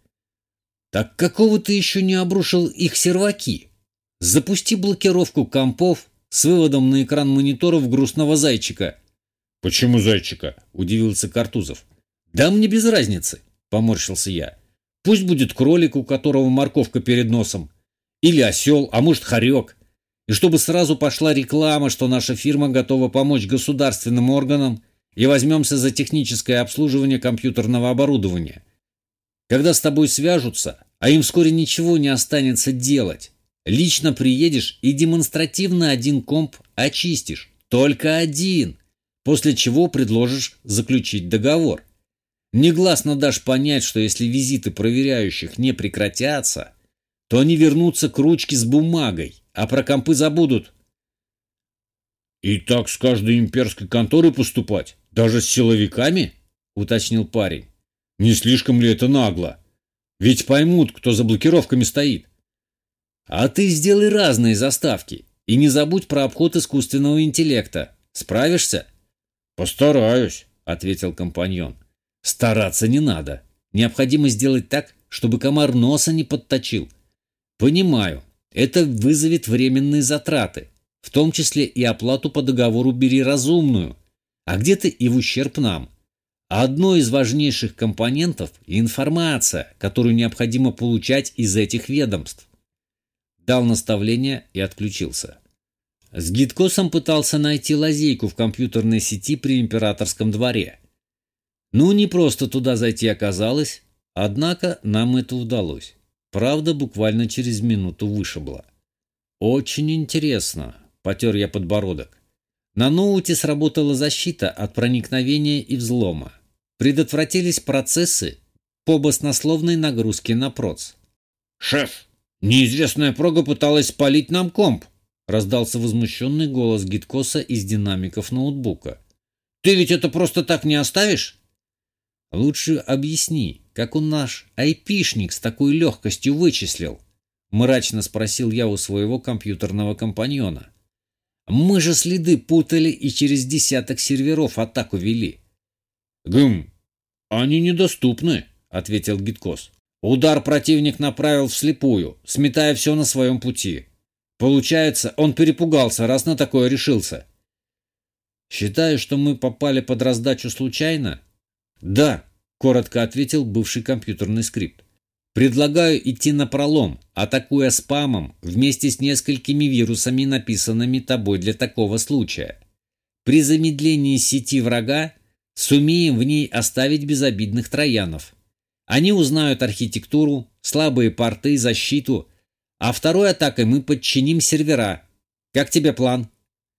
«Так какого ты еще не обрушил их серваки? Запусти блокировку компов с выводом на экран мониторов грустного зайчика». «Почему зайчика?» – удивился Картузов. «Да мне без разницы», – поморщился я. «Пусть будет кролик, у которого морковка перед носом. Или осел, а может хорек. И чтобы сразу пошла реклама, что наша фирма готова помочь государственным органам и возьмемся за техническое обслуживание компьютерного оборудования. Когда с тобой свяжутся, а им вскоре ничего не останется делать, лично приедешь и демонстративно один комп очистишь. Только один. После чего предложишь заключить договор. Негласно дашь понять, что если визиты проверяющих не прекратятся, то они вернутся к ручке с бумагой, а про компы забудут». «И так с каждой имперской конторой поступать? Даже с силовиками?» – уточнил парень. «Не слишком ли это нагло? Ведь поймут, кто за блокировками стоит». «А ты сделай разные заставки и не забудь про обход искусственного интеллекта. Справишься?» «Постараюсь», — ответил компаньон. «Стараться не надо. Необходимо сделать так, чтобы комар носа не подточил. Понимаю, это вызовет временные затраты, в том числе и оплату по договору бери разумную, а где-то и в ущерб нам. Одно из важнейших компонентов – информация, которую необходимо получать из этих ведомств. Дал наставление и отключился. С Гидкосом пытался найти лазейку в компьютерной сети при императорском дворе. Ну, не просто туда зайти оказалось, однако нам это удалось. Правда, буквально через минуту вышибло. «Очень интересно», – потер я подбородок. На ноуте сработала защита от проникновения и взлома. Предотвратились процессы по баснословной нагрузке на проц. «Шеф, неизвестная прога пыталась спалить нам комп», – раздался возмущенный голос Гидкоса из динамиков ноутбука. «Ты ведь это просто так не оставишь?» «Лучше объясни, как он наш айпишник с такой легкостью вычислил?» – мрачно спросил я у своего компьютерного компаньона. «Мы же следы путали и через десяток серверов атаку вели». Они недоступны», — ответил Гидкос. «Удар противник направил вслепую, сметая все на своем пути. Получается, он перепугался, раз на такое решился». «Считаю, что мы попали под раздачу случайно?» «Да», — коротко ответил бывший компьютерный скрипт. «Предлагаю идти напролом, атакуя спамом вместе с несколькими вирусами, написанными тобой для такого случая. При замедлении сети врага сумеем в ней оставить безобидных троянов. Они узнают архитектуру, слабые порты, защиту, а второй атакой мы подчиним сервера. Как тебе план?»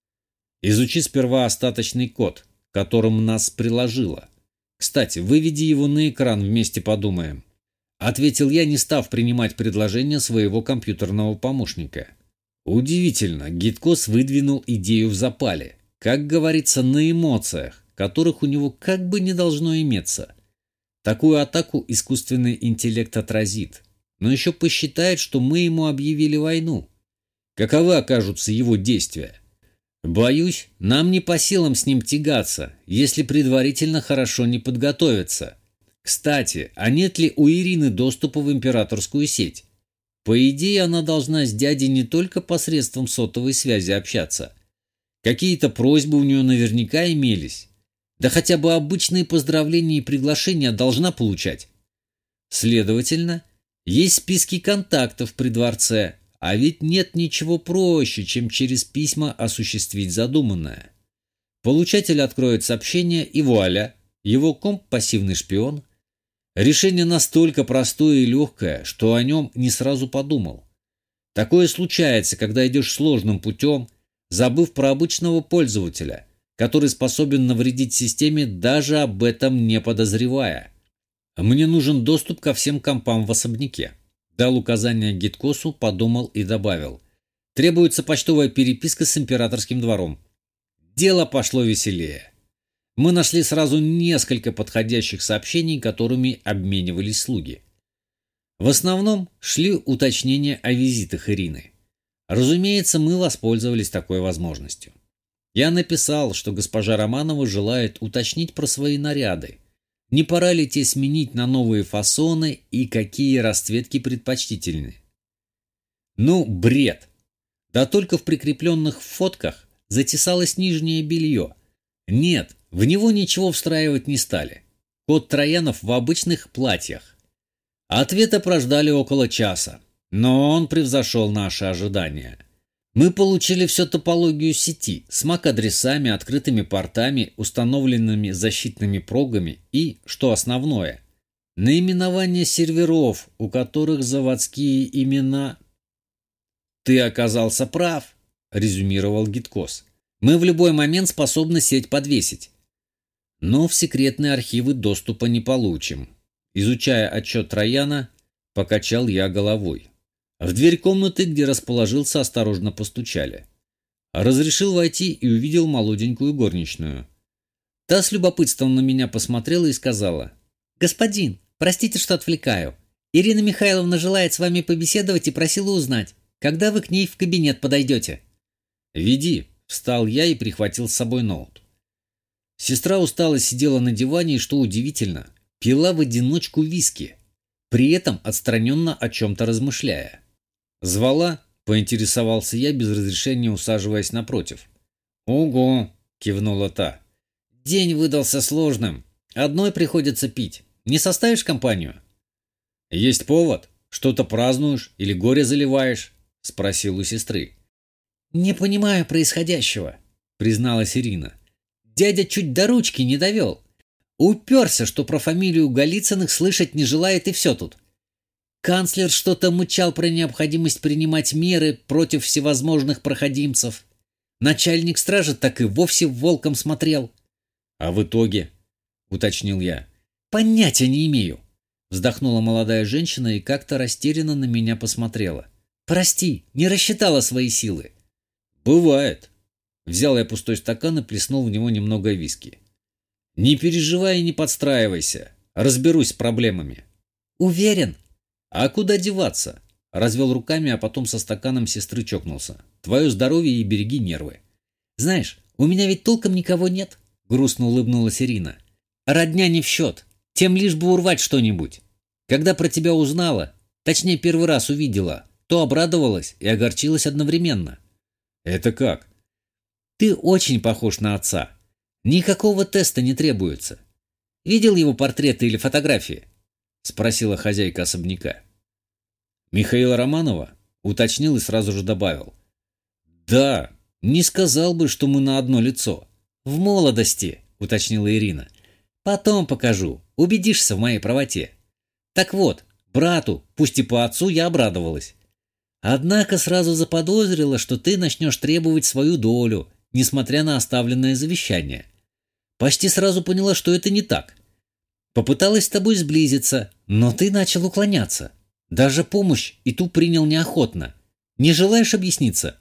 «Изучи сперва остаточный код, которым нас приложило. Кстати, выведи его на экран, вместе подумаем», — ответил я, не став принимать предложение своего компьютерного помощника. Удивительно, Гидкос выдвинул идею в запале, как говорится, на эмоциях, которых у него как бы не должно иметься. Такую атаку искусственный интеллект отразит, но еще посчитает, что мы ему объявили войну. Каковы окажутся его действия? Боюсь, нам не по силам с ним тягаться, если предварительно хорошо не подготовиться. Кстати, а нет ли у Ирины доступа в императорскую сеть? По идее, она должна с дядей не только посредством сотовой связи общаться. Какие-то просьбы у нее наверняка имелись. Да хотя бы обычные поздравления и приглашения должна получать. Следовательно, есть списки контактов при дворце, а ведь нет ничего проще, чем через письма осуществить задуманное. Получатель откроет сообщение, и вуаля, его комп – пассивный шпион. Решение настолько простое и легкое, что о нем не сразу подумал. Такое случается, когда идешь сложным путем, забыв про обычного пользователя, который способен навредить системе, даже об этом не подозревая. Мне нужен доступ ко всем компам в особняке. Дал указание Гидкосу, подумал и добавил. Требуется почтовая переписка с императорским двором. Дело пошло веселее. Мы нашли сразу несколько подходящих сообщений, которыми обменивались слуги. В основном шли уточнения о визитах Ирины. Разумеется, мы воспользовались такой возможностью. Я написал, что госпожа Романова желает уточнить про свои наряды. Не пора ли те сменить на новые фасоны и какие расцветки предпочтительны? Ну, бред. Да только в прикрепленных фотках затесалось нижнее белье. Нет, в него ничего встраивать не стали. Кот Троянов в обычных платьях. Ответа прождали около часа, но он превзошел наши ожидания. Мы получили всю топологию сети с MAC-адресами, открытыми портами, установленными защитными прогами и, что основное, наименование серверов, у которых заводские имена. «Ты оказался прав», — резюмировал Гидкос. «Мы в любой момент способны сеть подвесить. Но в секретные архивы доступа не получим». Изучая отчет Трояна, покачал я головой. В дверь комнаты, где расположился, осторожно постучали. Разрешил войти и увидел молоденькую горничную. Та с любопытством на меня посмотрела и сказала: «Господин, простите, что отвлекаю. Ирина Михайловна желает с вами побеседовать и просила узнать, когда вы к ней в кабинет подойдете». «Веди», — встал я и прихватил с собой ноут. Сестра устало сидела на диване и, что удивительно, пила в одиночку виски, при этом отстраненно о чем-то размышляя. «Звала?» — поинтересовался я, без разрешения усаживаясь напротив. «Ого!» — кивнула та. «День выдался сложным. Одной приходится пить. Не составишь компанию? Есть повод? Что-то празднуешь или горе заливаешь? Спросил у сестры. Не понимаю происходящего, призналась Ирина. Дядя чуть до ручки не довел. Уперся, что про фамилию Голицыных слышать не желает, и все тут. Канцлер что-то мычал про необходимость принимать меры против всевозможных проходимцев. Начальник стражи так и вовсе волком смотрел. А в итоге, уточнил я, понятия не имею. Вздохнула молодая женщина и как-то растерянно на меня посмотрела. Прости, не рассчитала свои силы. Бывает. Взял я пустой стакан и плеснул в него немного виски. Не переживай и не подстраивайся. Разберусь с проблемами. Уверен. А куда деваться? Развел руками, а потом со стаканом сестры чокнулся. Твое здоровье и береги нервы. Знаешь, у меня ведь толком никого нет. Грустно улыбнулась Ирина. Родня не в счет. Тем лишь бы урвать что-нибудь. Когда про тебя узнала, точнее первый раз увидела, то обрадовалась и огорчилась одновременно. Это как? Ты очень похож на отца. Никакого теста не требуется. Видел его портреты или фотографии? Спросила хозяйка особняка. Михаила Романова? Уточнил и сразу же добавил. Да, не сказал бы, что мы на одно лицо. В молодости, уточнила Ирина. Потом покажу, убедишься в моей правоте. Так вот, брату, пусть и по отцу, я обрадовалась. Однако сразу заподозрила, что ты начнешь требовать свою долю, несмотря на оставленное завещание. Почти сразу поняла, что это не так. Попыталась с тобой сблизиться, но ты начал уклоняться. Даже помощь и ту принял неохотно. Не желаешь объясниться?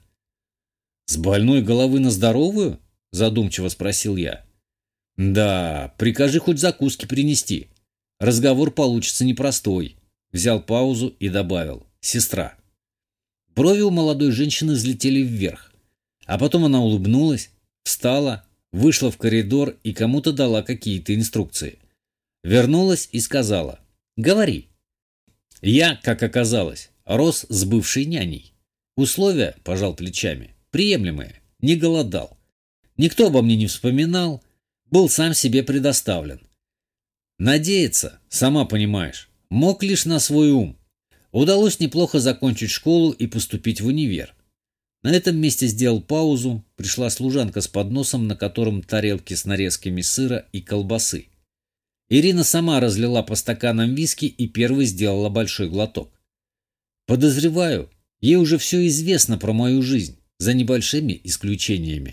С больной головы на здоровую? Задумчиво спросил я. Да, прикажи хоть закуски принести. Разговор получится непростой. Взял паузу и добавил. Сестра. Брови у молодой женщины взлетели вверх. А потом она улыбнулась, встала, вышла в коридор и кому-то дала какие-то инструкции. Вернулась и сказала: «Говори». Я, как оказалось, рос с бывшей няней. Условия, пожал плечами, приемлемые, не голодал. Никто обо мне не вспоминал, был сам себе предоставлен. Надеяться, сама понимаешь, мог лишь на свой ум. Удалось неплохо закончить школу и поступить в универ. На этом месте сделал паузу, пришла служанка с подносом, на котором тарелки с нарезками сыра и колбасы. Ирина сама разлила по стаканам виски и первой сделала большой глоток. Подозреваю, ей уже все известно про мою жизнь, за небольшими исключениями.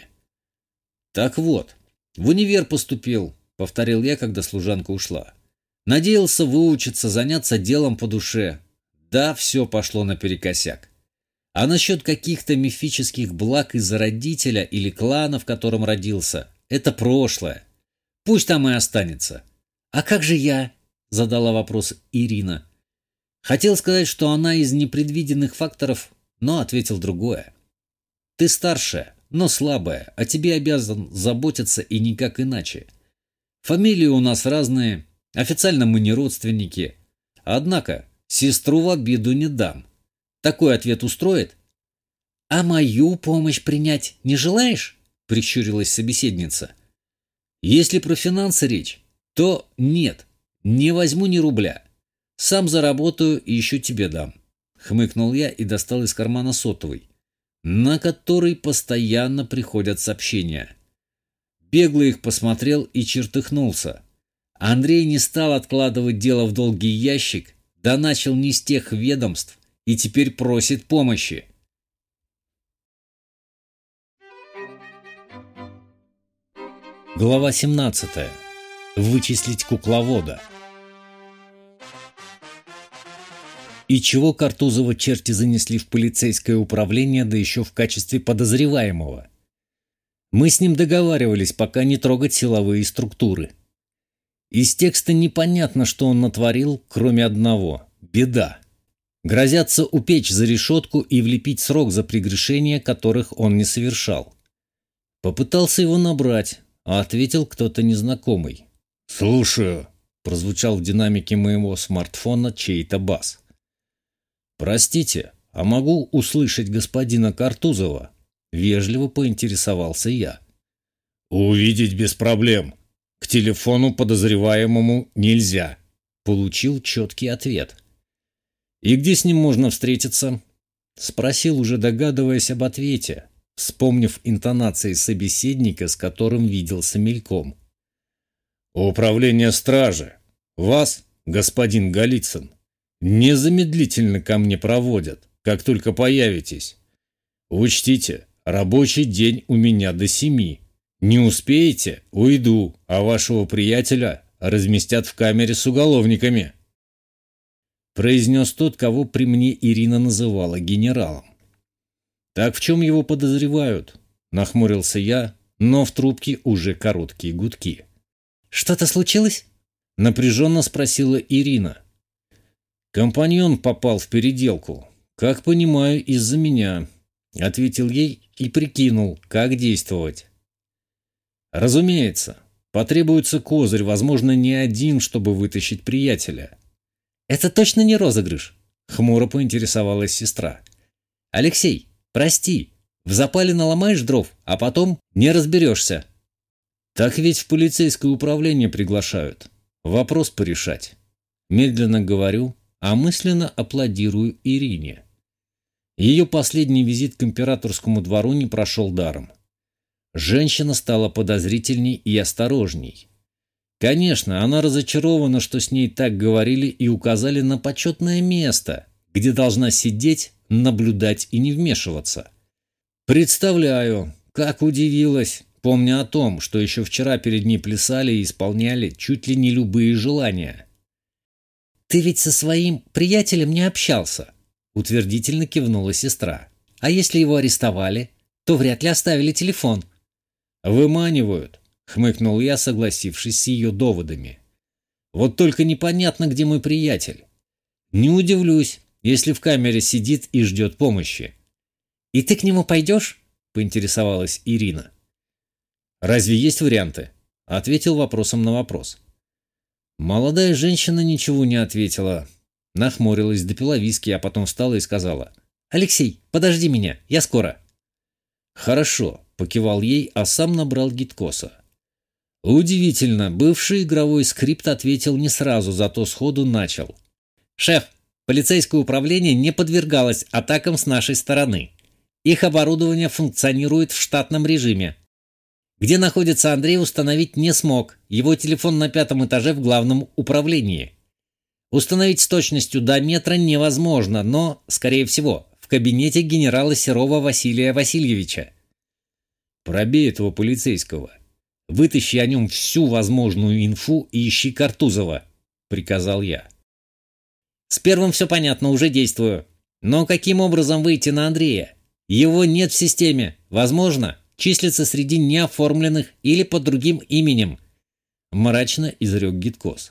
Так вот, в универ поступил, повторил я, когда служанка ушла. Надеялся выучиться, заняться делом по душе. Да, все пошло наперекосяк. А насчет каких-то мифических благ из-за родителя или клана, в котором родился, это прошлое. Пусть там и останется. «А как же я?» – задала вопрос Ирина. Хотел сказать, что она из непредвиденных факторов, но ответил другое. «Ты старшая, но слабая, о тебе обязан заботиться и никак иначе. Фамилии у нас разные, официально мы не родственники. Однако сестру в обиду не дам. Такой ответ устроит?» «А мою помощь принять не желаешь?» – прищурилась собеседница. «Если про финансы речь, то нет, не возьму ни рубля. Сам заработаю и еще тебе дам», — хмыкнул я и достал из кармана сотовый, на который постоянно приходят сообщения. Бегло их посмотрел и чертыхнулся. Андрей не стал откладывать дело в долгий ящик, да начал не с тех ведомств и теперь просит помощи. Глава 17. Вычислить кукловода. И чего Картузова черти занесли в полицейское управление, да еще в качестве подозреваемого? Мы с ним договаривались пока не трогать силовые структуры. Из текста непонятно, что он натворил, кроме одного – беда. Грозятся упечь за решетку и влепить срок за прегрешения, которых он не совершал. Попытался его набрать, а ответил кто-то незнакомый. «Слушаю», – прозвучал в динамике моего смартфона чей-то бас. «Простите, а могу услышать господина Картузова?» – вежливо поинтересовался я. «Увидеть без проблем», К телефону подозреваемому нельзя. Получил четкий ответ. И где с ним можно встретиться? Спросил, уже догадываясь об ответе, вспомнив интонации собеседника, с которым виделся мельком. «Управление стражи. Вас, господин Голицын, незамедлительно ко мне проводят, как только появитесь. Учтите, рабочий день у меня до 7. Не успеете – уйду, а вашего приятеля разместят в камере с уголовниками», произнес тот, кого при мне Ирина называла генералом. «Так в чем его подозревают?» – нахмурился я, но в трубке уже короткие гудки. «Что-то случилось?» – напряженно спросила Ирина. «Компаньон попал в переделку. Как понимаю, из-за меня», – ответил ей и прикинул, как действовать. «Разумеется, потребуется козырь, возможно, не один, чтобы вытащить приятеля». «Это точно не розыгрыш?» — хмуро поинтересовалась сестра. «Алексей, прости, в запале наломаешь дров, а потом не разберешься». «Так ведь в полицейское управление приглашают. Вопрос порешать». Медленно говорю, а мысленно аплодирую Ирине. Ее последний визит к императорскому двору не прошел даром. Женщина стала подозрительней и осторожней. Конечно, она разочарована, что с ней так говорили и указали на почетное место, где должна сидеть, наблюдать и не вмешиваться. Представляю, как удивилась, помня о том, что еще вчера перед ней плясали и исполняли чуть ли не любые желания. «Ты ведь со своим приятелем не общался», — утвердительно кивнула сестра. «А если его арестовали, то вряд ли оставили телефон». «Выманивают», — хмыкнул я, согласившись с ее доводами. «Вот только непонятно, где мой приятель. Не удивлюсь, если в камере сидит и ждет помощи». «И ты к нему пойдешь?» — поинтересовалась Ирина. «Разве есть варианты?» — ответил вопросом на вопрос. Молодая женщина ничего не ответила. Нахмурилась, допила виски, а потом встала и сказала: «Алексей, подожди меня, я скоро». «Хорошо», — покивал ей, а сам набрал гидкоса. Удивительно, бывший игровой скрипт ответил не сразу, зато сходу начал. «Шеф, полицейское управление не подвергалось атакам с нашей стороны. Их оборудование функционирует в штатном режиме. Где находится Андрей, установить не смог. Его телефон на 5-м этаже в главном управлении. Установить с точностью до метра невозможно, но, скорее всего, в кабинете генерала Серова Василия Васильевича». «Пробей этого полицейского. Вытащи о нем всю возможную инфу и ищи Картузова», — приказал я. «С первым все понятно, уже действую. Но каким образом выйти на Андрея? Его нет в системе. Возможно, числится среди неоформленных или под другим именем», — мрачно изрек гидкос.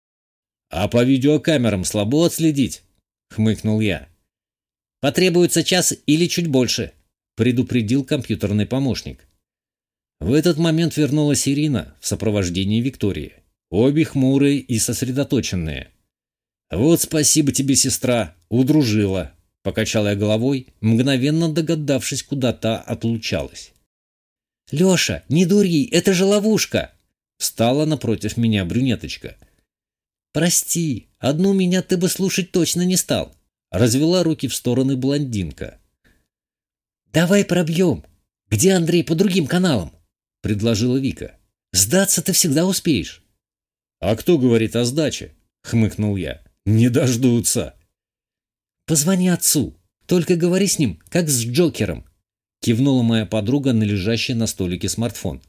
«А по видеокамерам слабо отследить?» — хмыкнул я. «Потребуется час или чуть больше», — предупредил компьютерный помощник. В этот момент вернулась Ирина в сопровождении Виктории. Обе хмурые и сосредоточенные. «Вот спасибо тебе, сестра, удружила», — покачал я головой, мгновенно догадавшись, куда та отлучалась. «Леша, не дури, это же ловушка!» Встала напротив меня брюнеточка. «Прости, одну меня ты бы слушать точно не стал», — развела руки в стороны блондинка. «Давай пробьем. Где Андрей по другим каналам?» — предложила Вика. «Сдаться ты всегда успеешь». «А кто говорит о сдаче?» — хмыкнул я. «Не дождутся». «Позвони отцу. Только говори с ним, как с Джокером», — кивнула моя подруга на лежащий на столике смартфон.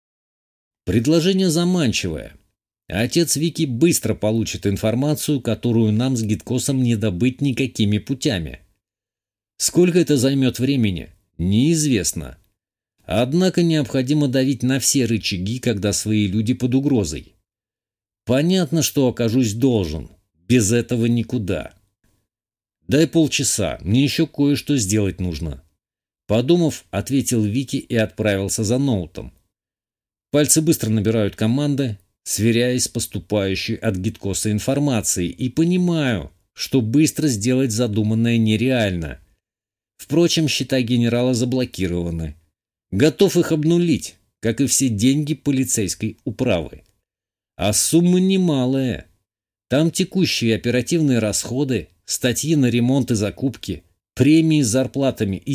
Предложение заманчивое. Отец Вики быстро получит информацию, которую нам с гидкосом не добыть никакими путями. Сколько это займет времени, неизвестно. Однако необходимо давить на все рычаги, когда свои люди под угрозой. Понятно, что окажусь должен. Без этого никуда. «Дай полчаса, мне еще кое-что сделать нужно». Подумав, ответил Вики и отправился за ноутом. Пальцы быстро набирают команды, сверяясь с поступающей от гидкоса информацией, и понимаю, что быстро сделать задуманное нереально. Впрочем, счета генерала заблокированы. Готов их обнулить, как и все деньги полицейской управы. А сумма немалая. Там текущие оперативные расходы, статьи на ремонт и закупки, премии с зарплатами и